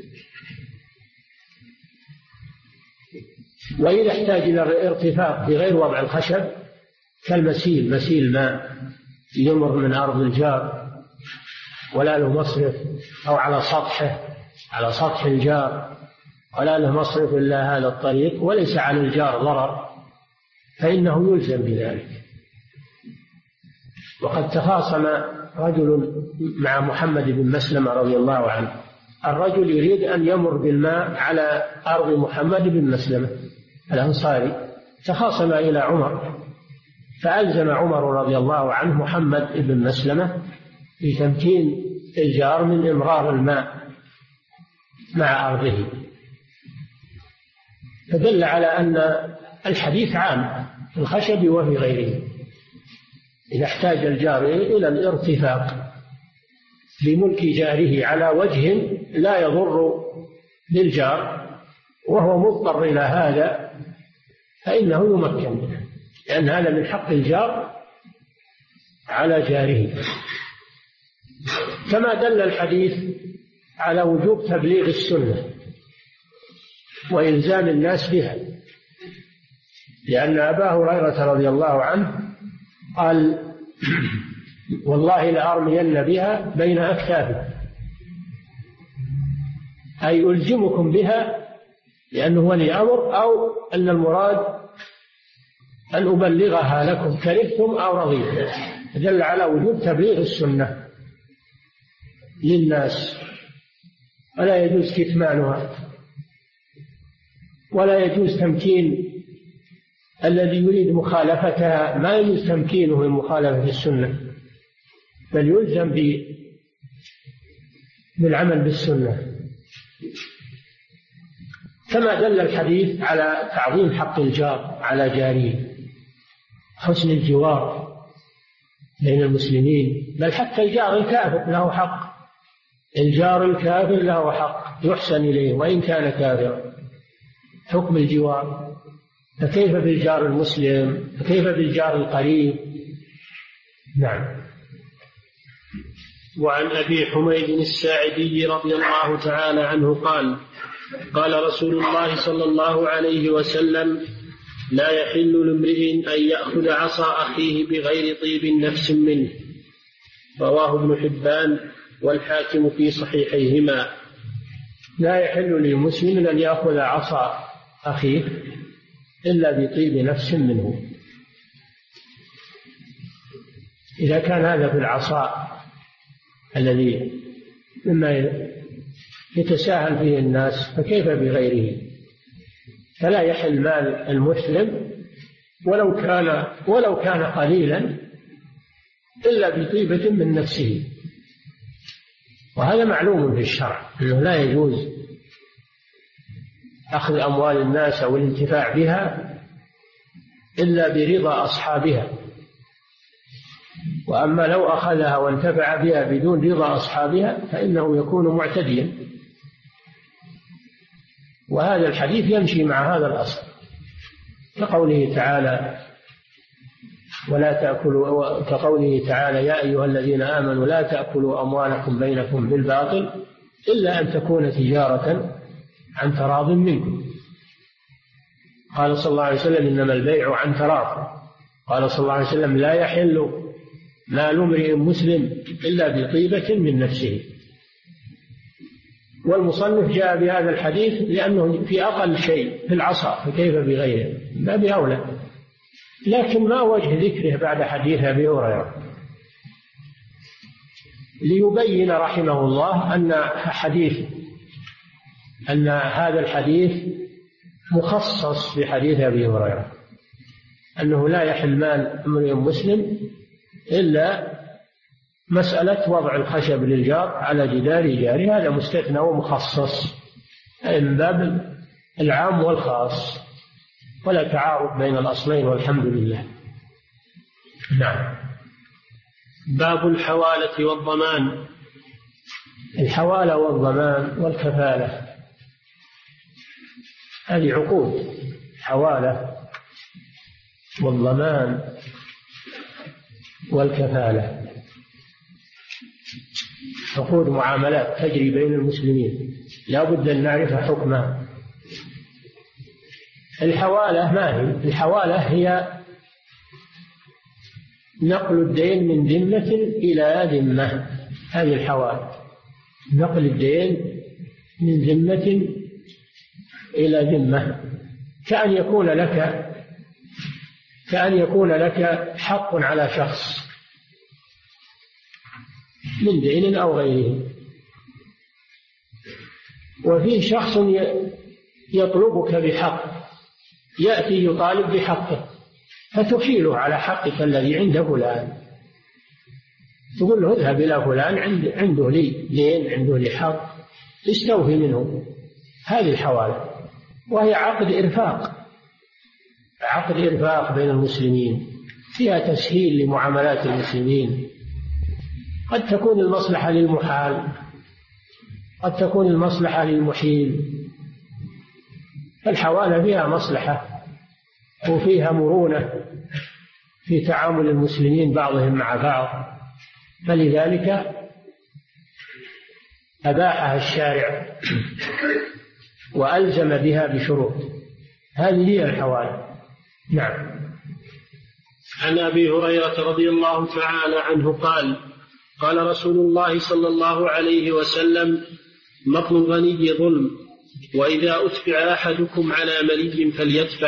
وإذا احتاج إلى الارتفاق بغير وضع الخشب كالمسيل، مسيل ماء يمر من أرض الجار ولا له مصرف، أو على سطحه، على سطح الجار ولا له مصرف إلا هذا الطريق وليس على الجار ضرر، فإنه يلزم بذلك. وقد تخاصم رجل مع محمد بن مسلمة رضي الله عنه، الرجل يريد أن يمر بالماء على أرض محمد بن مسلمة الأنصاري، تخاصم إلى عمر، فألزم عمر رضي الله عنه محمد بن مسلمة بتمكين الجار من إمرار الماء مع أرضه، فدل على أن الحديث عام في الخشب وفي غيره. إذا احتاج الجار إلى الارتفاق بملك جاره على وجه لا يضر للجار وهو مضطر إلى هذا فإنه يمكن منه، لأن هذا من حق الجار على جاره. كما دل الحديث على وجوب تبليغ السنة وإلزام الناس بها، لأن أبا هريرة رضي الله عنه قال والله لأرمين بها بين أكتافي، أي ألزمكم بها لأنه ولي أمر، أو أن المراد أن أبلغها لكم كرهتم أو رضيتم، دل على وجوب تبليغ السنة للناس، ولا يجوز كتمانها، ولا يجوز تمكين الذي يريد مخالفتها، ما يجوز تمكينه من مخالفة السنة، بل يلزم بالعمل بالسنة. كما دل الحديث على تعظيم حق الجار على جاره، حسن الجوار بين المسلمين، بل حتى الجار الكافر له حق، الجار الكافر له حق يحسن إليه وإن كان كافرا، حكم الجوار. فكيف بالجار المسلم؟ فكيف بالجار القريب؟ نعم. وعن أبي حميد الساعدي رضي الله تعالى عنه قال قال رسول الله صلى الله عليه وسلم لا يحل لامرئ أن يأخذ عصا أخيه بغير طيب نفس منه، رواه ابن حبان والحاكم في صحيحيهما. لا يحل للمسلم أن يأخذ عصا أخيه إلا بطيب نفس منه. إذا كان هذا في العصا الذي مما يتساهل فيه الناس فكيف بغيره؟ فلا يحل مال المسلم ولو كان قليلا إلا بطيبة من نفسه، وهذا معلوم في الشرع أنه لا يجوز أخذ أموال الناس أو الانتفاع بها إلا برضا أصحابها، وأما لو أخذها وانتفع بها بدون رضا أصحابها فإنه يكون معتديا. وهذا الحديث يمشي مع هذا الأصل، كقوله تعالى كقوله تعالى يا أيها الذين آمنوا لا تأكلوا أموالكم بينكم بالباطل إلا أن تكون تجارة عن تراض منكم. قال صلى الله عليه وسلم إنما البيع عن تراض. قال صلى الله عليه وسلم لا يحل مال امرئ مسلم إلا بطيبة من نفسه. والمصنف جاء بهذا الحديث لأنه في أقل شيء في العصا، فكيف بغيره؟ لا بأولى. لكن ما وجه ذكره بعد حديث أبي هريرة؟ ليبين رحمه الله أن هذا الحديث مخصص بحديث أبي هريرة، أنه لا يحل مال امرئ مسلم إلا مسألة وضع الخشب للجار على جدار جاره، هذا مستثنى ومخصص من باب العام والخاص، ولا تعارض بين الأصلين والحمد لله. نعم. باب الحوالة والضمان. الحوالة والضمان والكفالة هذه عقود، حوالة والضمان والكفالة، عقود معاملات تجري بين المسلمين لا بد أن نعرف حكمها. الحوالة ما هي؟ الحوالة هي نقل الدين من ذمة إلى ذمة، هذه الحوالة، نقل الدين من ذمة إلى ذمة، كأن يكون لك حق على شخص من دين أو غيره، وفيه شخص يطلبك بحق، يأتي يطالب بحقه فتحيله على حقك الذي عند فلان، تقول له اذهب إلى فلان عنده لي دين، عنده لي حق، استوفي منه. هذه الحوالة، وهي عقد إرفاق بين المسلمين، فيها تسهيل لمعاملات المسلمين. قد تكون المصلحة للمحال، قد تكون المصلحة للمحيل. الحوالة فيها مصلحة وفيها مرونة في تعامل المسلمين بعضهم مع بعض، فلذلك أباحها الشارع وألزم بها بشروط. هذه هي الحوالة. نعم. عن أبي هريرة رضي الله تعالى عنه قال: قال رسول الله صلى الله عليه وسلم: مطل الغني ظلم، وإذا أتبع أحدكم على مليء فليتبع.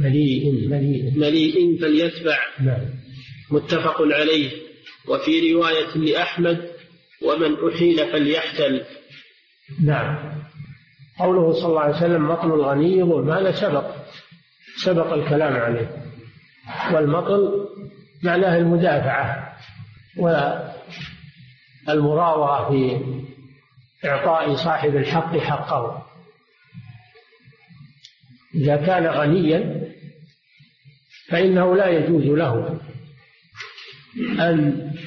مليء فليتبع. نعم. متفق عليه. وفي رواية لأحمد: ومن أحيل فليحتل. نعم. قوله صلى الله عليه وسلم مطل الغني ظلم، هذا سبق الكلام عليه. والمطل معناه المدافعة والمراوغة في إعطاء صاحب الحق حقه. إذا كان غنيا فإنه لا يجوز له أن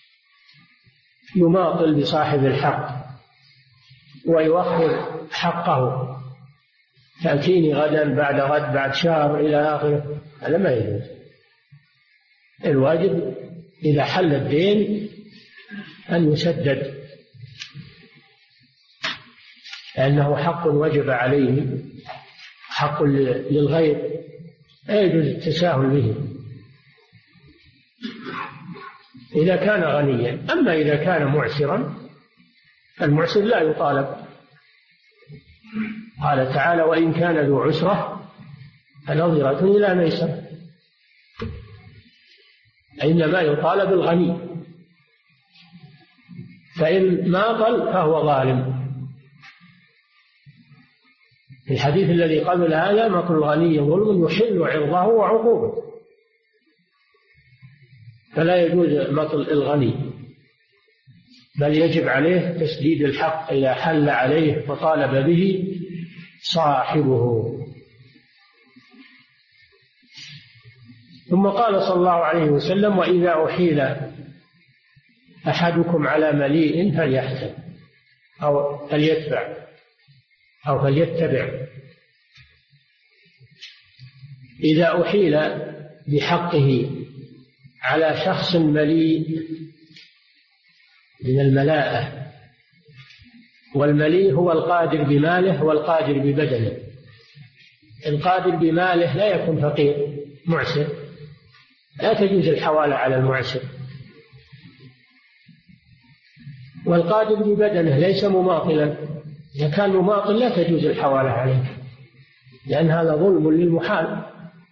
يماطل بصاحب الحق ويؤخر حقه، تأتيني غدا بعد غد بعد شهر إلى آخره، هذا ما يجوز. الواجب إذا حل الدين أن يسدد، لأنه حق وجب عليه، حق للغير، لا يجوز التساهل به إذا كان غنيا. أما إذا كان معسرا، المعسر لا يطالب. قال تعالى: وإن كان ذو عسرة فنظرة إلى ميسرة. إنما يطالب الغني، فإن ماطل فهو ظالم. في الحديث الذي قبل هذا: مطل الغني ظلم يحل عرضه وعقوبه. فلا يجوز مطل الغني، بل يجب عليه تسديد الحق إذا حل عليه وطالب به صاحبه. ثم قال صلى الله عليه وسلم: وإذا أحيل أحدكم على مليء فليحتل أو فليتبع أو فليتبع. إذا أحيل بحقه على شخص مليء من الملاءة، والمليء هو القادر بماله والقادر ببدنه. القادر بماله لا يكون فقير معسر، لا تجوز الحوالة على المعسر، والقادر ببدنه ليس مماطلا. إذا كان مماطل لا تجوز الحوالة عليه، لأن هذا ظلم للمحال.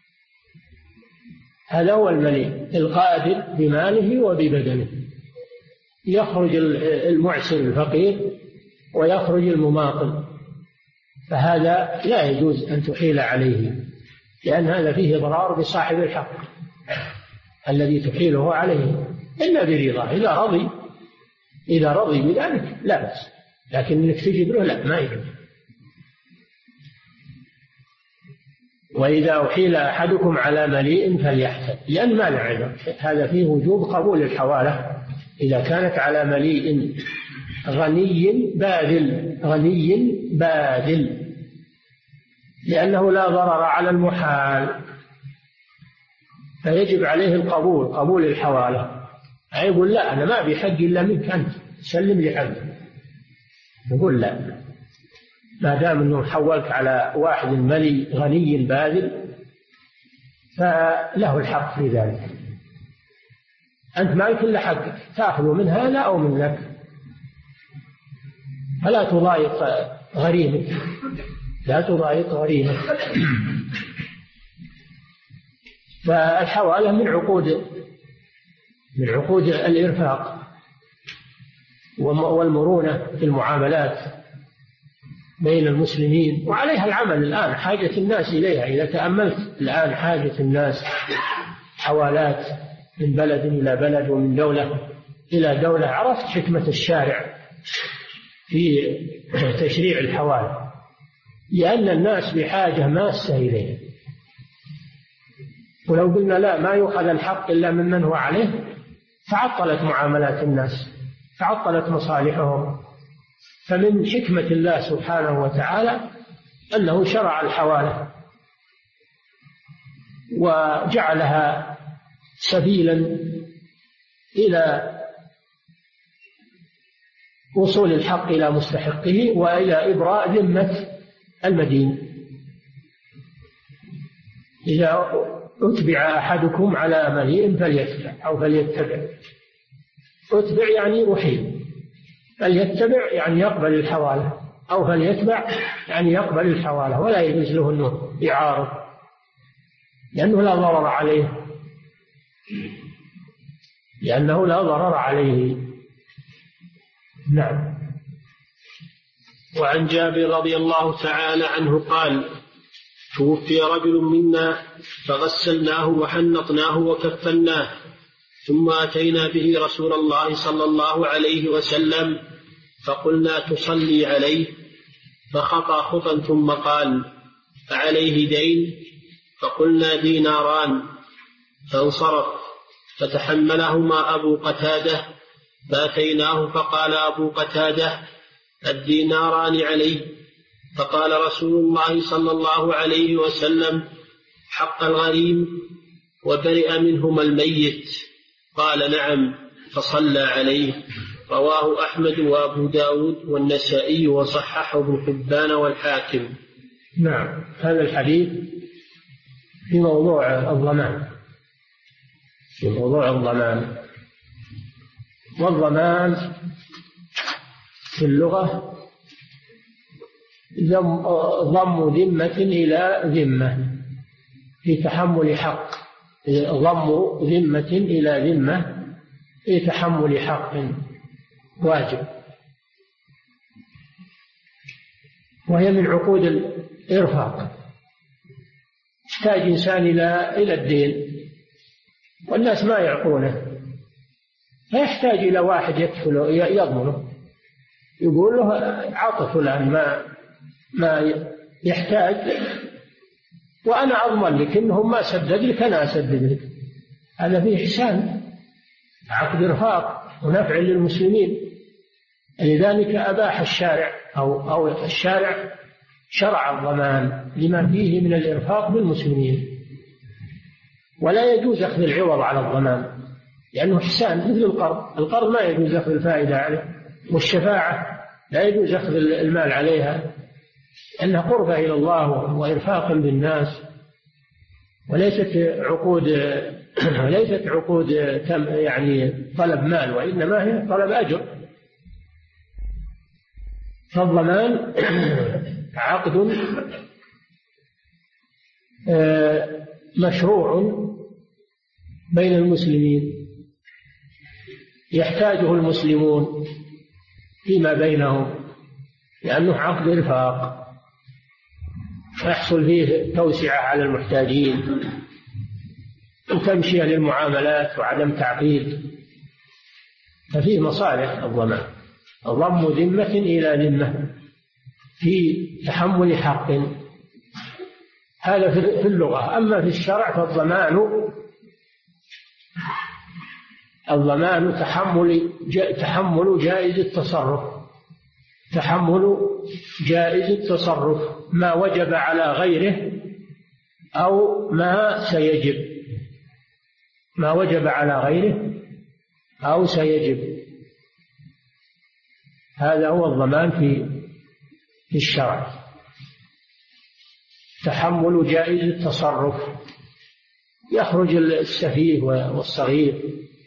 هذا هو المليء، القادر بماله وببدنه. يخرج المعسر الفقير ويخرج المماطل، فهذا لا يجوز أن تحيل عليه، لأن هذا فيه إضرار بصاحب الحق الذي تحيله عليه، إلا برضاه. إذا رضي بذلك لا بأس، لكن إنك تجبره لا، ما يجوز. وإذا أحيل أحدكم على مليء فليحتل، لأن ما له عذر. هذا فيه وجوب قبول الحوالة إذا كانت على مليء غني باذل، لأنه لا ضرر على المحال، فيجب عليه قبول الحوالة. يقول لا، أنا ما أبي حق إلا منك أنت، سلم لي حقي. يقول لا، ما دام أنه حولت على واحد ملي غني باذل فله الحق في ذلك. أنت ما يكون حقك، تأخذ من هذا أو من ذاك، فلا تضايق غريمك، لا تضايق غريمك. فالحوالة من عقود الإرفاق والمرونة في المعاملات بين المسلمين، وعليها العمل الآن، حاجة الناس إليها. إذا تأملت الآن حاجة الناس حوالات من بلد إلى بلد ومن دولة إلى دولة، عرفت حكمة الشارع في تشريع الحوالة، لأن الناس بحاجة ماسة إليه. ولو قلنا لا، ما يؤخذ الحق إلا ممن هو عليه، تعطلت معاملات الناس، تعطلت مصالحهم. فمن حكمة الله سبحانه وتعالى أنه شرع الحوالة وجعلها سبيلا إلى وصول الحق إلى مستحقه وإلى إبراء ذمة المدين. إذا أتبع أحدكم على مليء فليتبع أو فليتبع. أتبع يعني أحيل، فليتبع يعني يقبل الحوالة، أو فليتبع يعني يقبل الحوالة، ولا يجوز له أنه يعارض، لأنه لا ضرر عليه. نعم. وعن جابر رضي الله تعالى عنه قال: توفي رجل منا فغسلناه وحنطناه وكفناه، ثم أتينا به رسول الله صلى الله عليه وسلم فقلنا: تصلي عليه؟ فخطى خطا ثم قال: أعليه دين؟ فقلنا: ديناران. فانصرف، فتحملهما أبو قتادة، فأتيناه فقال أبو قتادة: الديناران عليه. فقال رسول الله صلى الله عليه وسلم: حق الغريم وبرئ منهما الميت. قال: نعم. فصلى عليه. رواه أحمد وأبو داود والنسائي وصححه ابن حبان والحاكم. نعم. هذا الحديث في موضوع الضمان، والضمان في اللغة ضم ذمة إلى ذمة في تحمل حق، ضم ذمة إلى ذمة في تحمل حق واجب، وهي من عقود الإرفاق. يحتاج إنسان إلى الدين والناس ما يعطونه، فيحتاج إلى واحد يكفله يضمنه، يقول له عطف فلان ما يحتاج وأنا أضمن لك إنهم ما سدد لك، أنا أسدد لك. هذا فيه إحسان، عقد إرفاق ونفع للمسلمين. لذلك أباح الشارع أو الشارع شرع الضمان لما فيه من الإرفاق بالمسلمين. ولا يجوز أخذ العوض على الضمان، لأنه إحسان، مثل القرض ما يجوز أخذ الفائدة عليه، والشفاعة لا يجوز أخذ المال عليها، لأنها قربة إلى الله وإرفاقا بالناس، وليست عقود يعني طلب مال، وإنما هي طلب أجر. فالضمان عقد مشروع بين المسلمين يحتاجه المسلمون فيما بينهم، لأنه عقد رفاق يحصل فيه توسعة على المحتاجين وتمشية للمعاملات وعدم تعقيد، ففيه مصالح الضمان. ضم ذمة إلى ذمة في تحمل حق، هذا في اللغة. أما في الشرع فالضمان تحمل جائز التصرف، تحمل جائز التصرف ما وجب على غيره أو ما سيجب، ما وجب على غيره أو سيجب، هذا هو الضمان في الشرع. تحمل جائز التصرف، يخرج السفيه والصغير،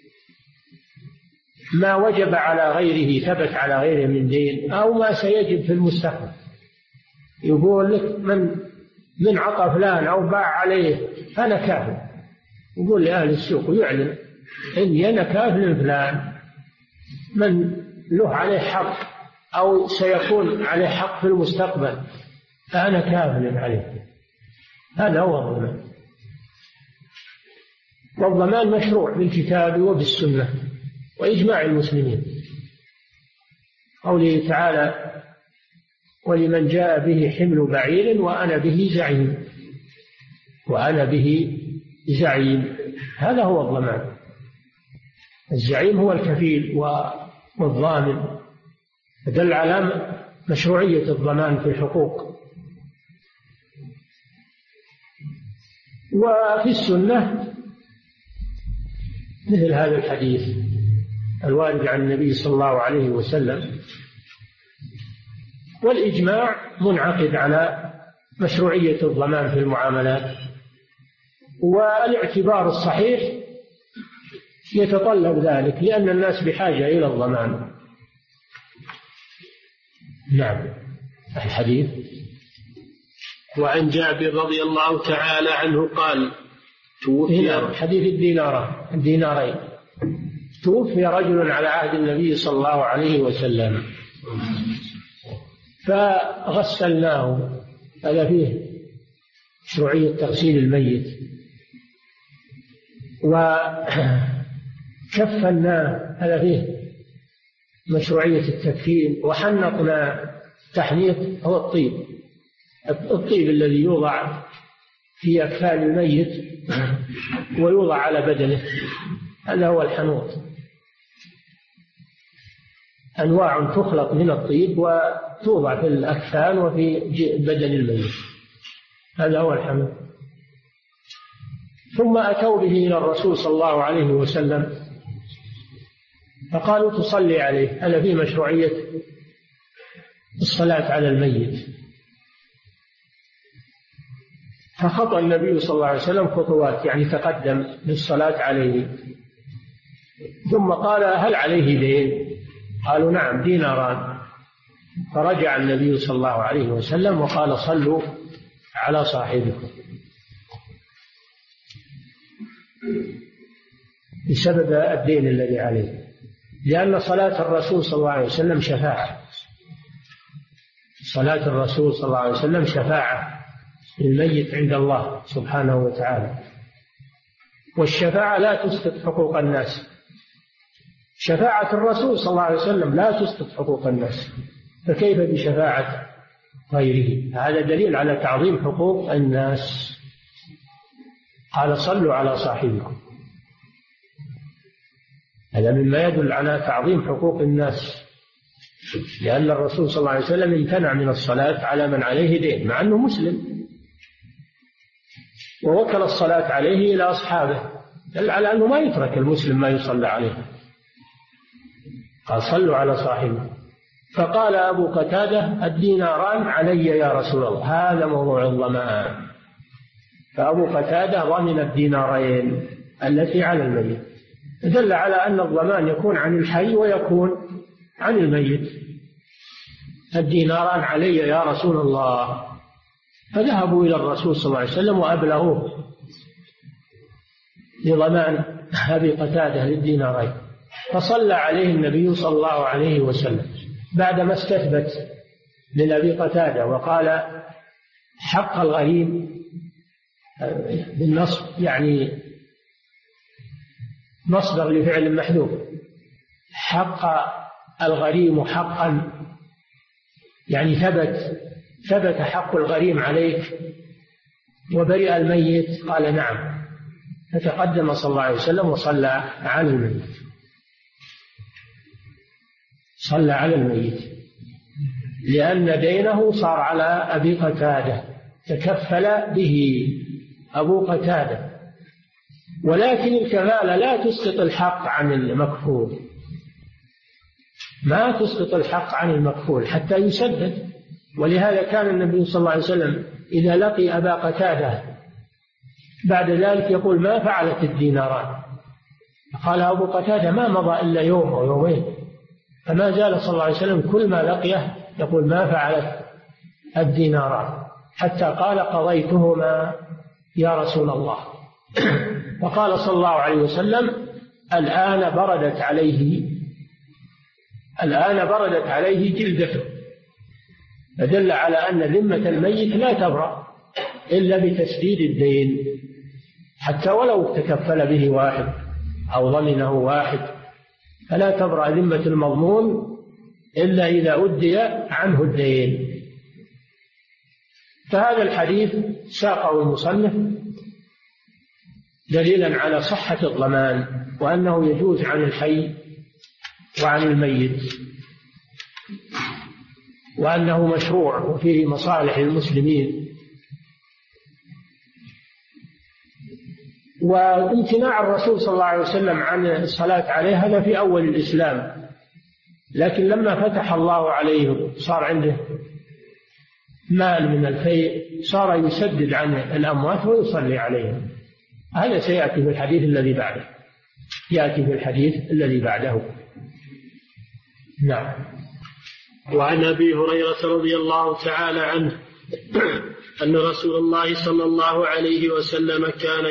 ما وجب على غيره ثبت على غيره من دين أو ما سيجب في المستقبل. يقول لك من عطى فلان أو باع عليه أنا كافل، يقول لأهل السوق ويعلن إني أنا كافل فلان، من له عليه حق أو سيكون عليه حق في المستقبل فأنا كافل عليه. هذا هو الضمان. والضمان مشروع بالكتاب وبالسنة وإجماع المسلمين. قوله تعالى: ولمن جاء به حمل بعير وأنا به زعيم، وأنا به زعيم، هذا هو الضمان. الزعيم هو الكفيل والضامن، دل على مشروعية الضمان في الحقوق. وفي السنة مثل هذا الحديث الوارد عن النبي صلى الله عليه وسلم. والإجماع منعقد على مشروعية الضمان في المعاملات، والاعتبار الصحيح يتطلب ذلك لأن الناس بحاجة إلى الضمان. نعم. الحديث: وعن جابر رضي الله تعالى عنه قال: توفي حديث الدينارين، توفي رجل على عهد النبي صلى الله عليه وسلم فغسلناه، هذا فيه مشروعية تغسيل الميت، وكفناه، هذا فيه مشروعية التكفين، وحنطنا. تحنيط هو الطيب الذي يوضع في أكفان الميت ويوضع على بدنه، هذا هو الحنوط. أنواع تخلط من الطيب وتوضع في الأكفان وفي بدن الميت، هذا هو الحنوط. ثم أتوا به إلى الرسول صلى الله عليه وسلم فقالوا: تصلي عليه. هذا فيه مشروعية الصلاة على الميت. فخطأ النبي صلى الله عليه وسلم خطوات، يعني تقدم للصلاة عليه، ثم قال: هل عليه دين؟ قالوا: نعم، ديناران. فرجع النبي صلى الله عليه وسلم وقال: صلوا على صاحبكم، بسبب الدين الذي عليه، لأن صلاة الرسول صلى الله عليه وسلم شفاعة. صلاة الرسول صلى الله عليه وسلم شفاعة للميت عند الله سبحانه وتعالى، والشفاعة لا تسقط حقوق الناس. شفاعة الرسول صلى الله عليه وسلم لا تسقط حقوق الناس، فكيف بشفاعة غيره؟ هذا دليل على تعظيم حقوق الناس. قال: صلوا على صاحبكم، هذا مما يدل على تعظيم حقوق الناس، لأن الرسول صلى الله عليه وسلم امتنع من الصلاة على من عليه دين مع أنه مسلم، ووكل الصلاة عليه إلى أصحابه، دل على أنه ما يترك المسلم ما يصلى عليه. قال: صلوا على صاحبه. فقال أبو قتادة: الديناران علي يا رسول الله. هذا موضوع الضمان. فأبو قتادة ضمن الدينارين التي على الميت، دل على أن الضمان يكون عن الحي ويكون عن الميت. الديناران علي يا رسول الله. فذهبوا إلى الرسول صلى الله عليه وسلم وأبلغوه لضمان أبي قتادة للدينارين، فصلى عليه النبي صلى الله عليه وسلم بعدما استثبت لأبي قتادة وقال حق الغريم بالنصب، يعني مصدر لفعل محذوف، حق الغريم حقا، يعني ثبت حق الغريم عليك وبرئ الميت. قال نعم. فتقدم صلى الله عليه وسلم وصلى على الميت، صلى على الميت، لأن دينه صار على أبي قتادة، تكفل به أبو قتادة. ولكن الكفالة لا تسقط الحق عن المكفول، ما تسقط الحق عن المكفول حتى يسدد. ولهذا كان النبي صلى الله عليه وسلم إذا لقي أبا قتادة بعد ذلك يقول ما فعلت الديناران؟ قال أبو قتادة ما مضى إلا يوم أو يومين، فما زال صلى الله عليه وسلم كل ما لقيه يقول ما فعلت الديناران، حتى قال قضيتهما يا رسول الله. فقال صلى الله عليه وسلم الآن بردت عليه جلدته، فدل على أن ذمة الميت لا تبرأ إلا بتسديد الدين، حتى ولو تكفل به واحد أو ضمنه واحد، فلا تبرأ ذمة المضمون إلا إذا أدي عنه الدين. فهذا الحديث ساقه المصنف دليلا على صحة الضمان، وأنه يجوز عن الحي وعن الميت، وأنه مشروع وفيه مصالح المسلمين. وامتناع الرسول صلى الله عليه وسلم عن الصلاة عليه هذا في أول الإسلام، لكن لما فتح الله عليه صار عنده مال من الفيء صار يسدد عن الأموات ويصلي عليهم. هذا سيأتي في الحديث الذي بعده. نعم. وعن أبي هريرة رضي الله تعالى عنه أن رسول الله صلى الله عليه وسلم كان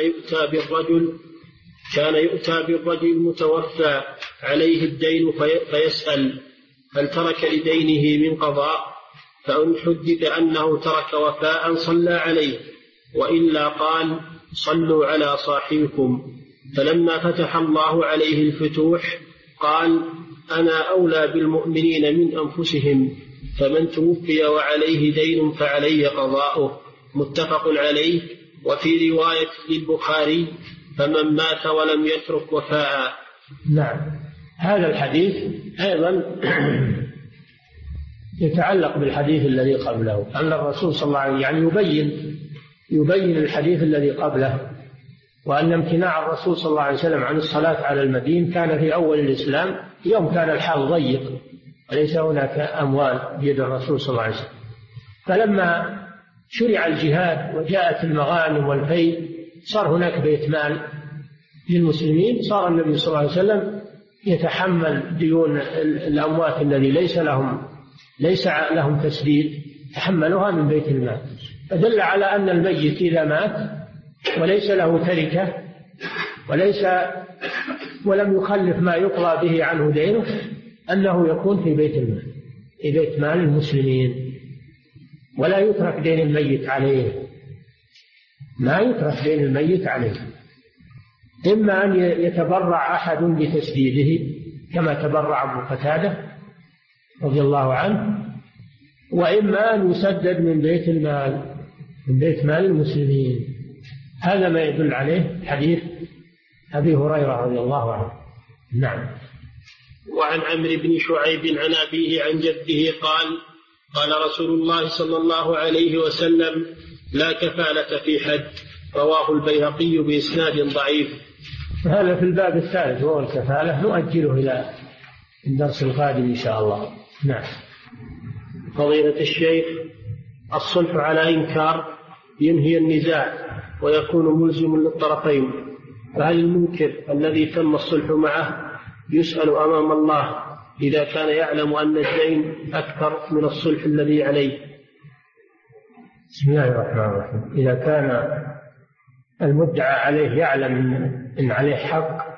يؤتى بالرجل المتوفى عليه الدين فيسأل هل ترك لدينه من قضاء؟ فإن حدث أنه ترك وفاء صلى عليه، وإلا قال صلوا على صاحبكم. فلما فتح الله عليه الفتوح قال أنا أولى بالمؤمنين من أنفسهم، فمن توفي وعليه دين فعلي قضاؤه. متفق عليه. وفي رواية للبخاري فمن مات ولم يترك وفاء. نعم. هذا الحديث أيضا يتعلق بالحديث الذي قبله، أن الرسول صلى الله عليه وسلم يعني يبين الحديث الذي قبله، وأن امتناع الرسول صلى الله عليه وسلم عن الصلاة على المدين كان في أول الإسلام، يوم كان الحال ضيق وليس هناك أموال بيد الرسول صلى الله عليه وسلم. فلما شرع الجهاد وجاءت المغانم والفيء صار هناك بيت مال للمسلمين، صار النبي صلى الله عليه وسلم يتحمل ديون الأموات الذي ليس لهم تسديد، تحملها من بيت المال. فدل على أن الميت إذا مات وليس له تركة ولم يخلف ما يقضى به عنه دينه أنه يكون في بيت المال، في بيت مال المسلمين، ولا يترك دين الميت عليه، ما يترك دين الميت عليه. إما أن يتبرع أحد بتسديده كما تبرع أبو قتادة رضي الله عنه، وإما أن يسدد من بيت مال المسلمين. هذا ما يدل عليه حديث أبي هريرة رضي الله عنه. نعم. وعن عمرو بن شعيب عن أبيه عن جده قال رسول الله صلى الله عليه وسلم لا كفالة في حد، رواه البيهقي بإسناد ضعيف. هذا في الباب الثالث وهو الكفالة، نؤجله إلى الدرس القادم إن شاء الله. نعم. فضيلة الشيخ، الصلح على إنكار ينهي النزاع ويكون ملزم للطرفين، فهل المنكر الذي تم الصلح معه يسأل أمام الله إذا كان يعلم أن الدين أكثر من الصلح الذي عليه؟ بسم الله الرحمن الرحيم. إذا كان المدعى عليه يعلم إن عليه حق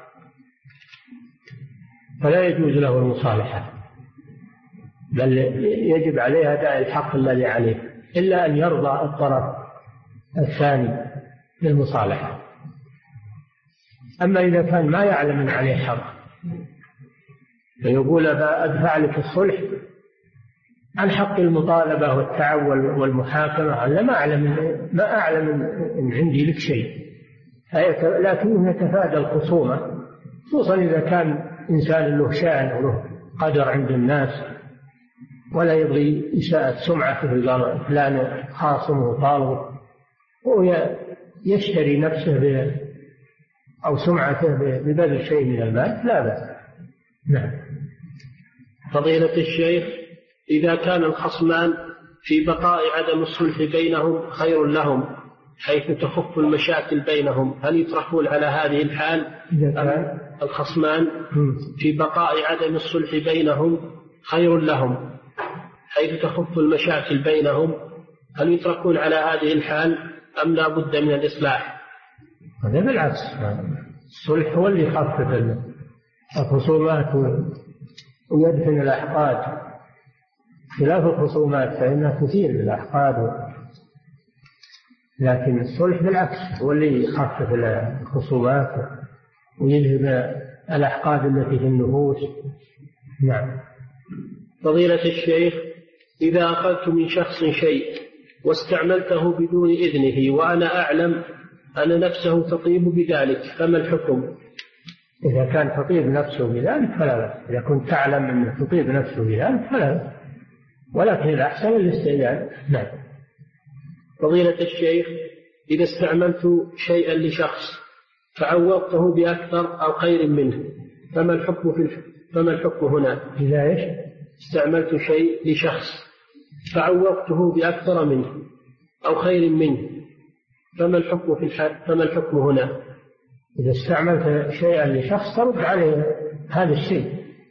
فلا يجوز له المصالحة، بل يجب عليه أداء الحق الذي عليه، إلا أن يرضى الطرف الثاني للمصالحة. أما إذا كان ما يعلم أن عليه حق فيقول أدفع لك الصلح عن حق المطالبة والتعول والمحاكمة، أنا ما أعلم إن عندي لك شيء، لكنه يتفادى الخصومة، خصوصا إذا كان إنسان له شأن وله قدر عند الناس ولا يبغي إساءة سمعته، قال فلان خاصمه وطالبه، ويشتري نفسه أو سمعته ببذل شيء من المال، لا بأس. نعم. فضيلة الشيخ، إذا كان الخصمان في بقاء عدم الصلح بينهم خير لهم حيث تخف المشاكل بينهم، هل يطرحون على هذه الحال؟ الخصمان في بقاء عدم الصلح بينهم خير لهم حيث تخف المشاكل بينهم، هل يتركون على هذه الحال أم لا بد من الإصلاح؟ هذا بالعكس، الصلح هو اللي يخفف الخصومات ويدفن الأحقاد، خلاف الخصومات فإنها تثير الأحقاد، لكن الصلح بالعكس هو اللي يخفف الخصومات ويذهب الأحقاد التي في النفوس. نعم. فضيلة الشيخ، إذا أخذت من شخص شيء واستعملته بدون إذنه وأنا أعلم أن نفسه تطيب بذلك فما الحكم؟ إذا كان تطيب نفسه بذلك فلا بأس، إذا كنت تعلم أن تطيب نفسه بذلك فلا بأس، ولكن الأحسن الاستئذان. نعم. فضيلة الشيخ، إذا استعملت شيئا لشخص فعوضته بأكثر أو خير منه فما الحكم هنا؟ إذا إيش؟ استعملت شيء لشخص فعوضته بأكثر منه أو خير منه فما الحكم هنا؟ إذا استعملت شيئا لشخص ترد عليه هذا الشيء،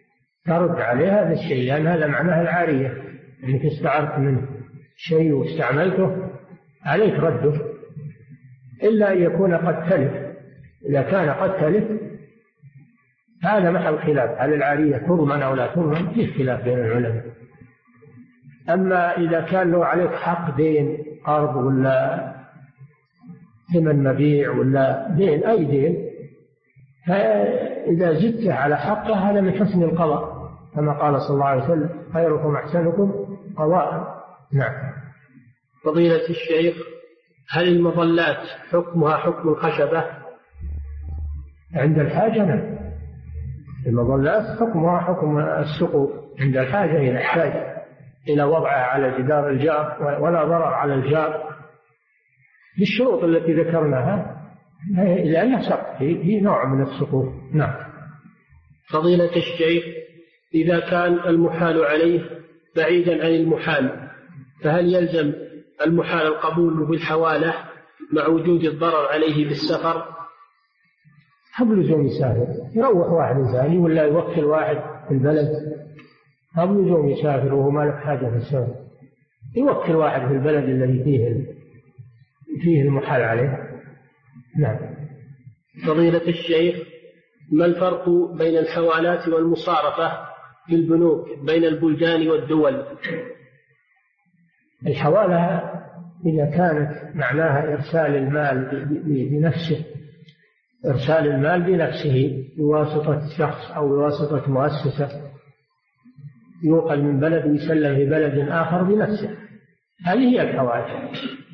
لأن هذا معناه العارية، أنك استعرت منه شيء واستعملته عليك رده، إلا أن يكون قد تلف. إذا كان قد تلف هذا محل خلاف، هل العارية تضمن أو لا تضمن؟ فيه خلاف بين العلماء. أما إذا كان له عليك حق دين، قرض ولا ثمن مبيع ولا دين، أي دين، فإذا زدت على حقه هذا من حسن القضاء، كما قال صلى الله عليه وسلم: خيركم أحسنكم قضاء. نعم. فضيلة الشيخ، هل المظلات حكمها حكم الخشبة؟ عند الحاجة نعم، المظلات حكمها حكم السقوط عند الحاجة، إذا احتاج إلى وضعها على جدار الجار ولا ضرر على الجار بالشروط التي ذكرناها، لأنها سقط، هي نوع من السقوط. نعم. فضيلة الشيخ، إذا كان المحال عليه بعيدا عن المحال فهل يلزم المحال القبول بالحوالة مع وجود الضرر عليه بالسفر؟ هب لزوم يسافر، يروح واحد ثاني ولا يوكل واحد في البلد، هب لزوم يسافر وهو ما له حاجة في السفر، يوكل واحد في البلد الذي فيه المحال عليه. نعم. فضيلة الشيخ، ما الفرق بين الحوالات والمصارفة في البنوك بين البلدان والدول؟ الحوالة إذا كانت معناها إرسال المال بنفسه، إرسال المال بنفسه بواسطة شخص أو بواسطة مؤسسة، يوقل من بلد ويسلم في بلد آخر بنفسه، هذه هي الحوالة،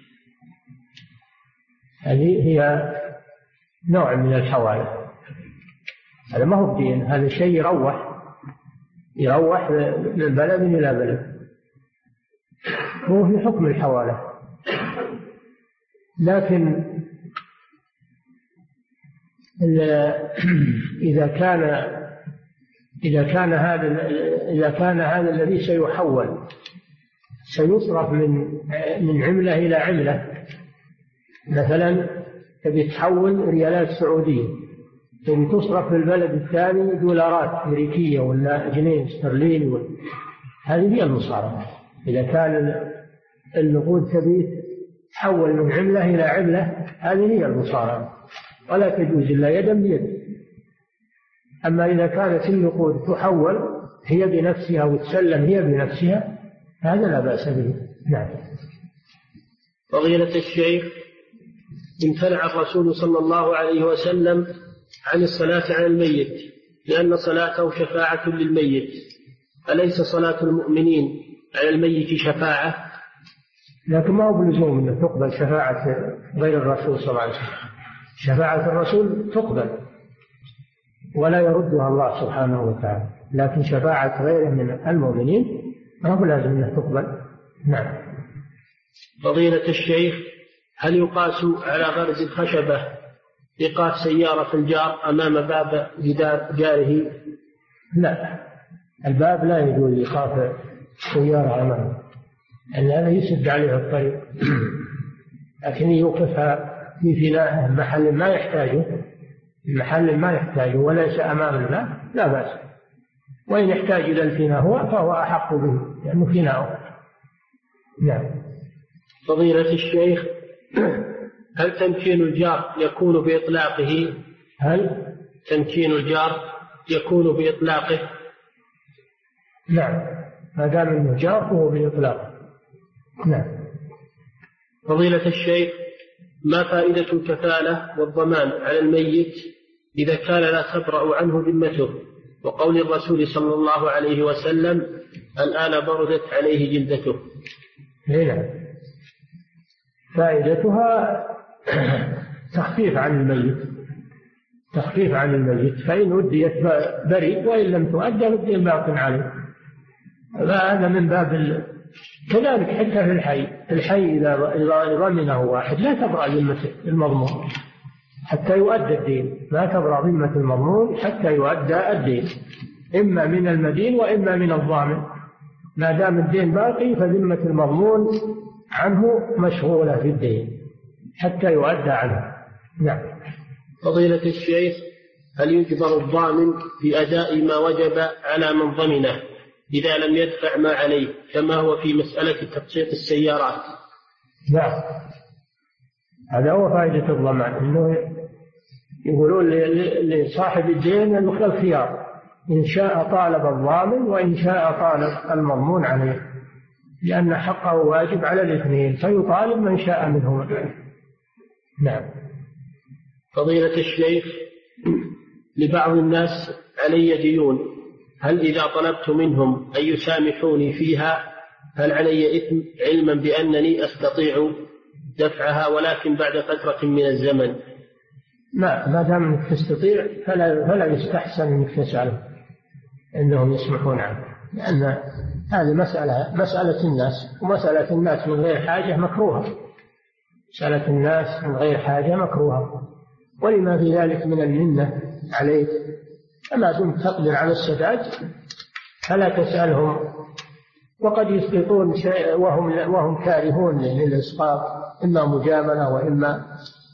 هذه هي نوع من الحوالة. هذا ما هو الدين، هذا شيء يروح من بلد إلى بلد، هو في حكم الحوالة. لكن إذا كان هذا الذي سيحول سيصرف من عملة إلى عملة، مثلا تبي تحول ريالات سعودية ثم تصرف في البلد الثاني دولارات أمريكية ولا جنيه استرليني هذه هي المصارفة. إذا كان النقود تبي تحول من عملة إلى عملة هذه هي المصارفة، ولا تجوز إلا يدا بيد. أما إذا كانت النقود تحول هي بنفسها وتسلم هي بنفسها هذا لا بأس به. نعم. فضيلة الشيخ، امتنع الرسول صلى الله عليه وسلم عن الصلاة على الميت لأن صلاته شفاعة للميت، أليس صلاة المؤمنين على الميت شفاعة؟ لكن ما هو بلزوم أن تقبل شفاعة غير الرسول صلى الله عليه وسلم. شفاعة الرسول تقبل ولا يردها الله سبحانه وتعالى، لكن شفاعة غيره من المؤمنين ما هو لازم أنها تقبل. نعم. فضيلة الشيخ، هل يقاس على غرز الخشبة إيقاف سيارة الجار أمام باب جدار جاره؟ لا، الباب لا يجوز إيقاف سيارة أمامه لأن هذا يسد عليه الطريق، لكن يوقفها في فناء محل ما يحتاجه، المحل ما يحتاجه وليس أمام الباب لا بأس، وإن يحتاج إلى الفناء فهو أحق به لأنه فناؤه. نعم. فضيلة الشيخ، هل تمكين الجار يكون بإطلاقه؟ هل تمكين الجار يكون بإطلاقه؟ نعم، ما دام انه جار فهو بإطلاقه. نعم. فضيلة الشيخ، ما فائدة الكفالة والضمان على الميت إذا كان لا تبرأ عنه ذمته، وقول الرسول صلى الله عليه وسلم الآن بردت عليه جلدته؟ نعم، فائدتها تخفيف عن الميت، تخفيف عن الميت، فإن أديت بريء وإن لم تؤدى الدين باق عليه. هذا من باب كذلك حتى في الحي إذا ضمنه واحد لا تبرأ ذمة المضمون حتى يؤدى الدين، لا تبرأ ذمة المضمون حتى يؤدى الدين، إما من المدين وإما من الضامن. ما دام الدين باقي فذمة المضمون عنه مشغولة في الدين حتى يؤدى عنه. نعم. فضيلة الشيخ، هل يجبر الضامن في أداء ما وجب على من ضمنه إذا لم يدفع ما عليه كما هو في مسألة تقسيط السيارات؟ نعم، هذا هو فائدة الضمان، إنه يقولون لصاحب الدين أنه له الخيار، إن شاء طالب الضامن وإن شاء طالب المضمون عليه، لأن حقه واجب على الاثنين، فيطالب من شاء منهما. نعم. فضيلة الشيخ، لبعض الناس علي ديون، هل إذا طلبت منهم أن يسامحوني فيها هل علي إثم علما بأنني أستطيع دفعها ولكن بعد فترة من الزمن؟ ما دام أنك تستطيع فلا يستحسن أنك تسأله أنهم يسمحون عنه، لأن هذه مسألة الناس، ومسألة الناس من غير حاجة مكروهة، مسألة الناس من غير حاجة مكروهة، ولما في ذلك من المنة عليك، أما دمت تقدر على السداد فلا تسألهم، وقد يسقطون وهم كارهون للإسقاط، إما مجاملة وإما،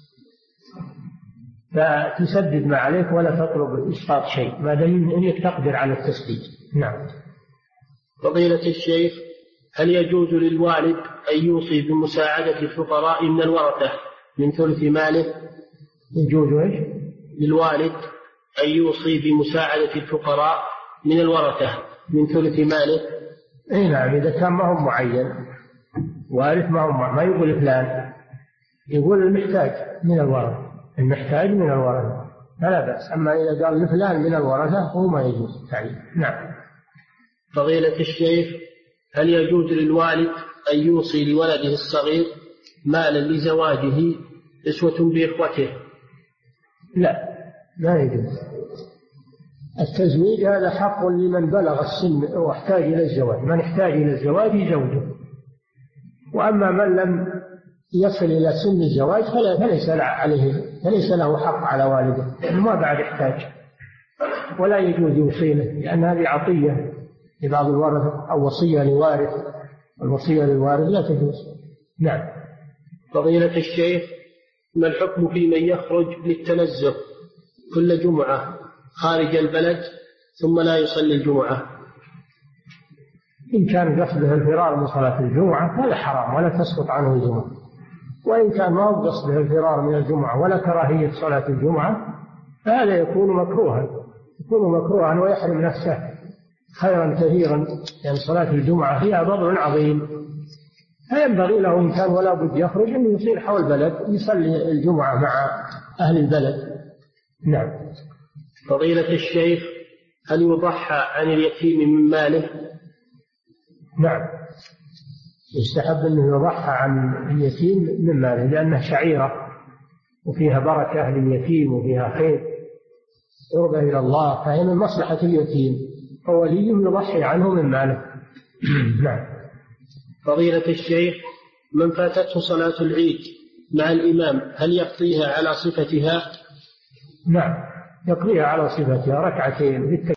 فتسدد ما عليك ولا تطلب إسقاط شيء ما دام أنك تقدر على التسديد. نعم. فضيلة الشيخ، هل يجوز للوالد أن يوصي بمساعدة الفقراء من الورثة من ثلث ماله؟ يجوز إيش؟ للوالد أن يوصي بمساعدة الفقراء من الورثة من ثلث ماله؟ أي نعم، إذا كان ما هو معين وارث، ما يقول فلان، يقول المحتاج من الورثة، المحتاج من الورثة فلا بأس، أما إذا قال لفلان من الورثة هو ما يجوز تعيين. نعم. فضيلة الشيخ، هل يجوز للوالد أن يوصي لولده الصغير مالا لزواجه أسوة بإخوته؟ لا، لا يجوز. التزويج هذا حق لمن بلغ السن واحتاج إلى الزواج، من احتاج إلى الزواج يزوجه، وأما من لم يصل إلى سن الزواج فليس له حق على والده، لأنه ما بعد احتاج، ولا يجوز يوصيله، لأن هذه عطية لبعض الورثة أو وصية لوارث، والوصية للوارث لا تجوز. نعم. فضيلة الشيخ، ما الحكم في من يخرج للتنزه كل جمعة خارج البلد ثم لا يصلي الجمعة؟ إن كان قصده الفرار من صلاة الجمعة فلا حرام ولا تسقط عنه الجمعة، وإن كان ما هو قصده الفرار من الجمعة ولا كراهية صلاة الجمعة فهذا يكون مكروها ويحرم نفسه خيرا كثيرا، لأن صلاة الجمعة فيها فضل عظيم، فينبغي له إن كان ولا بد يخرج أن يصير حول البلد يصلي الجمعة مع أهل البلد. نعم. فضيلة الشيخ، هل يضحى عن اليتيم من ماله؟ نعم، يستحب أنه يضحى عن اليتيم من ماله، لأنه شعيرة وفيها بركة لليتيم وفيها خير قربة إلى الله، فهي من مصلحة اليتيم فولي يضحي عنه من ماله. نعم. فضيلة الشيخ، من فاتته صلاة العيد مع الإمام هل يقضيها على صفتها؟ نعم، يقضيها على صفتها ركعتين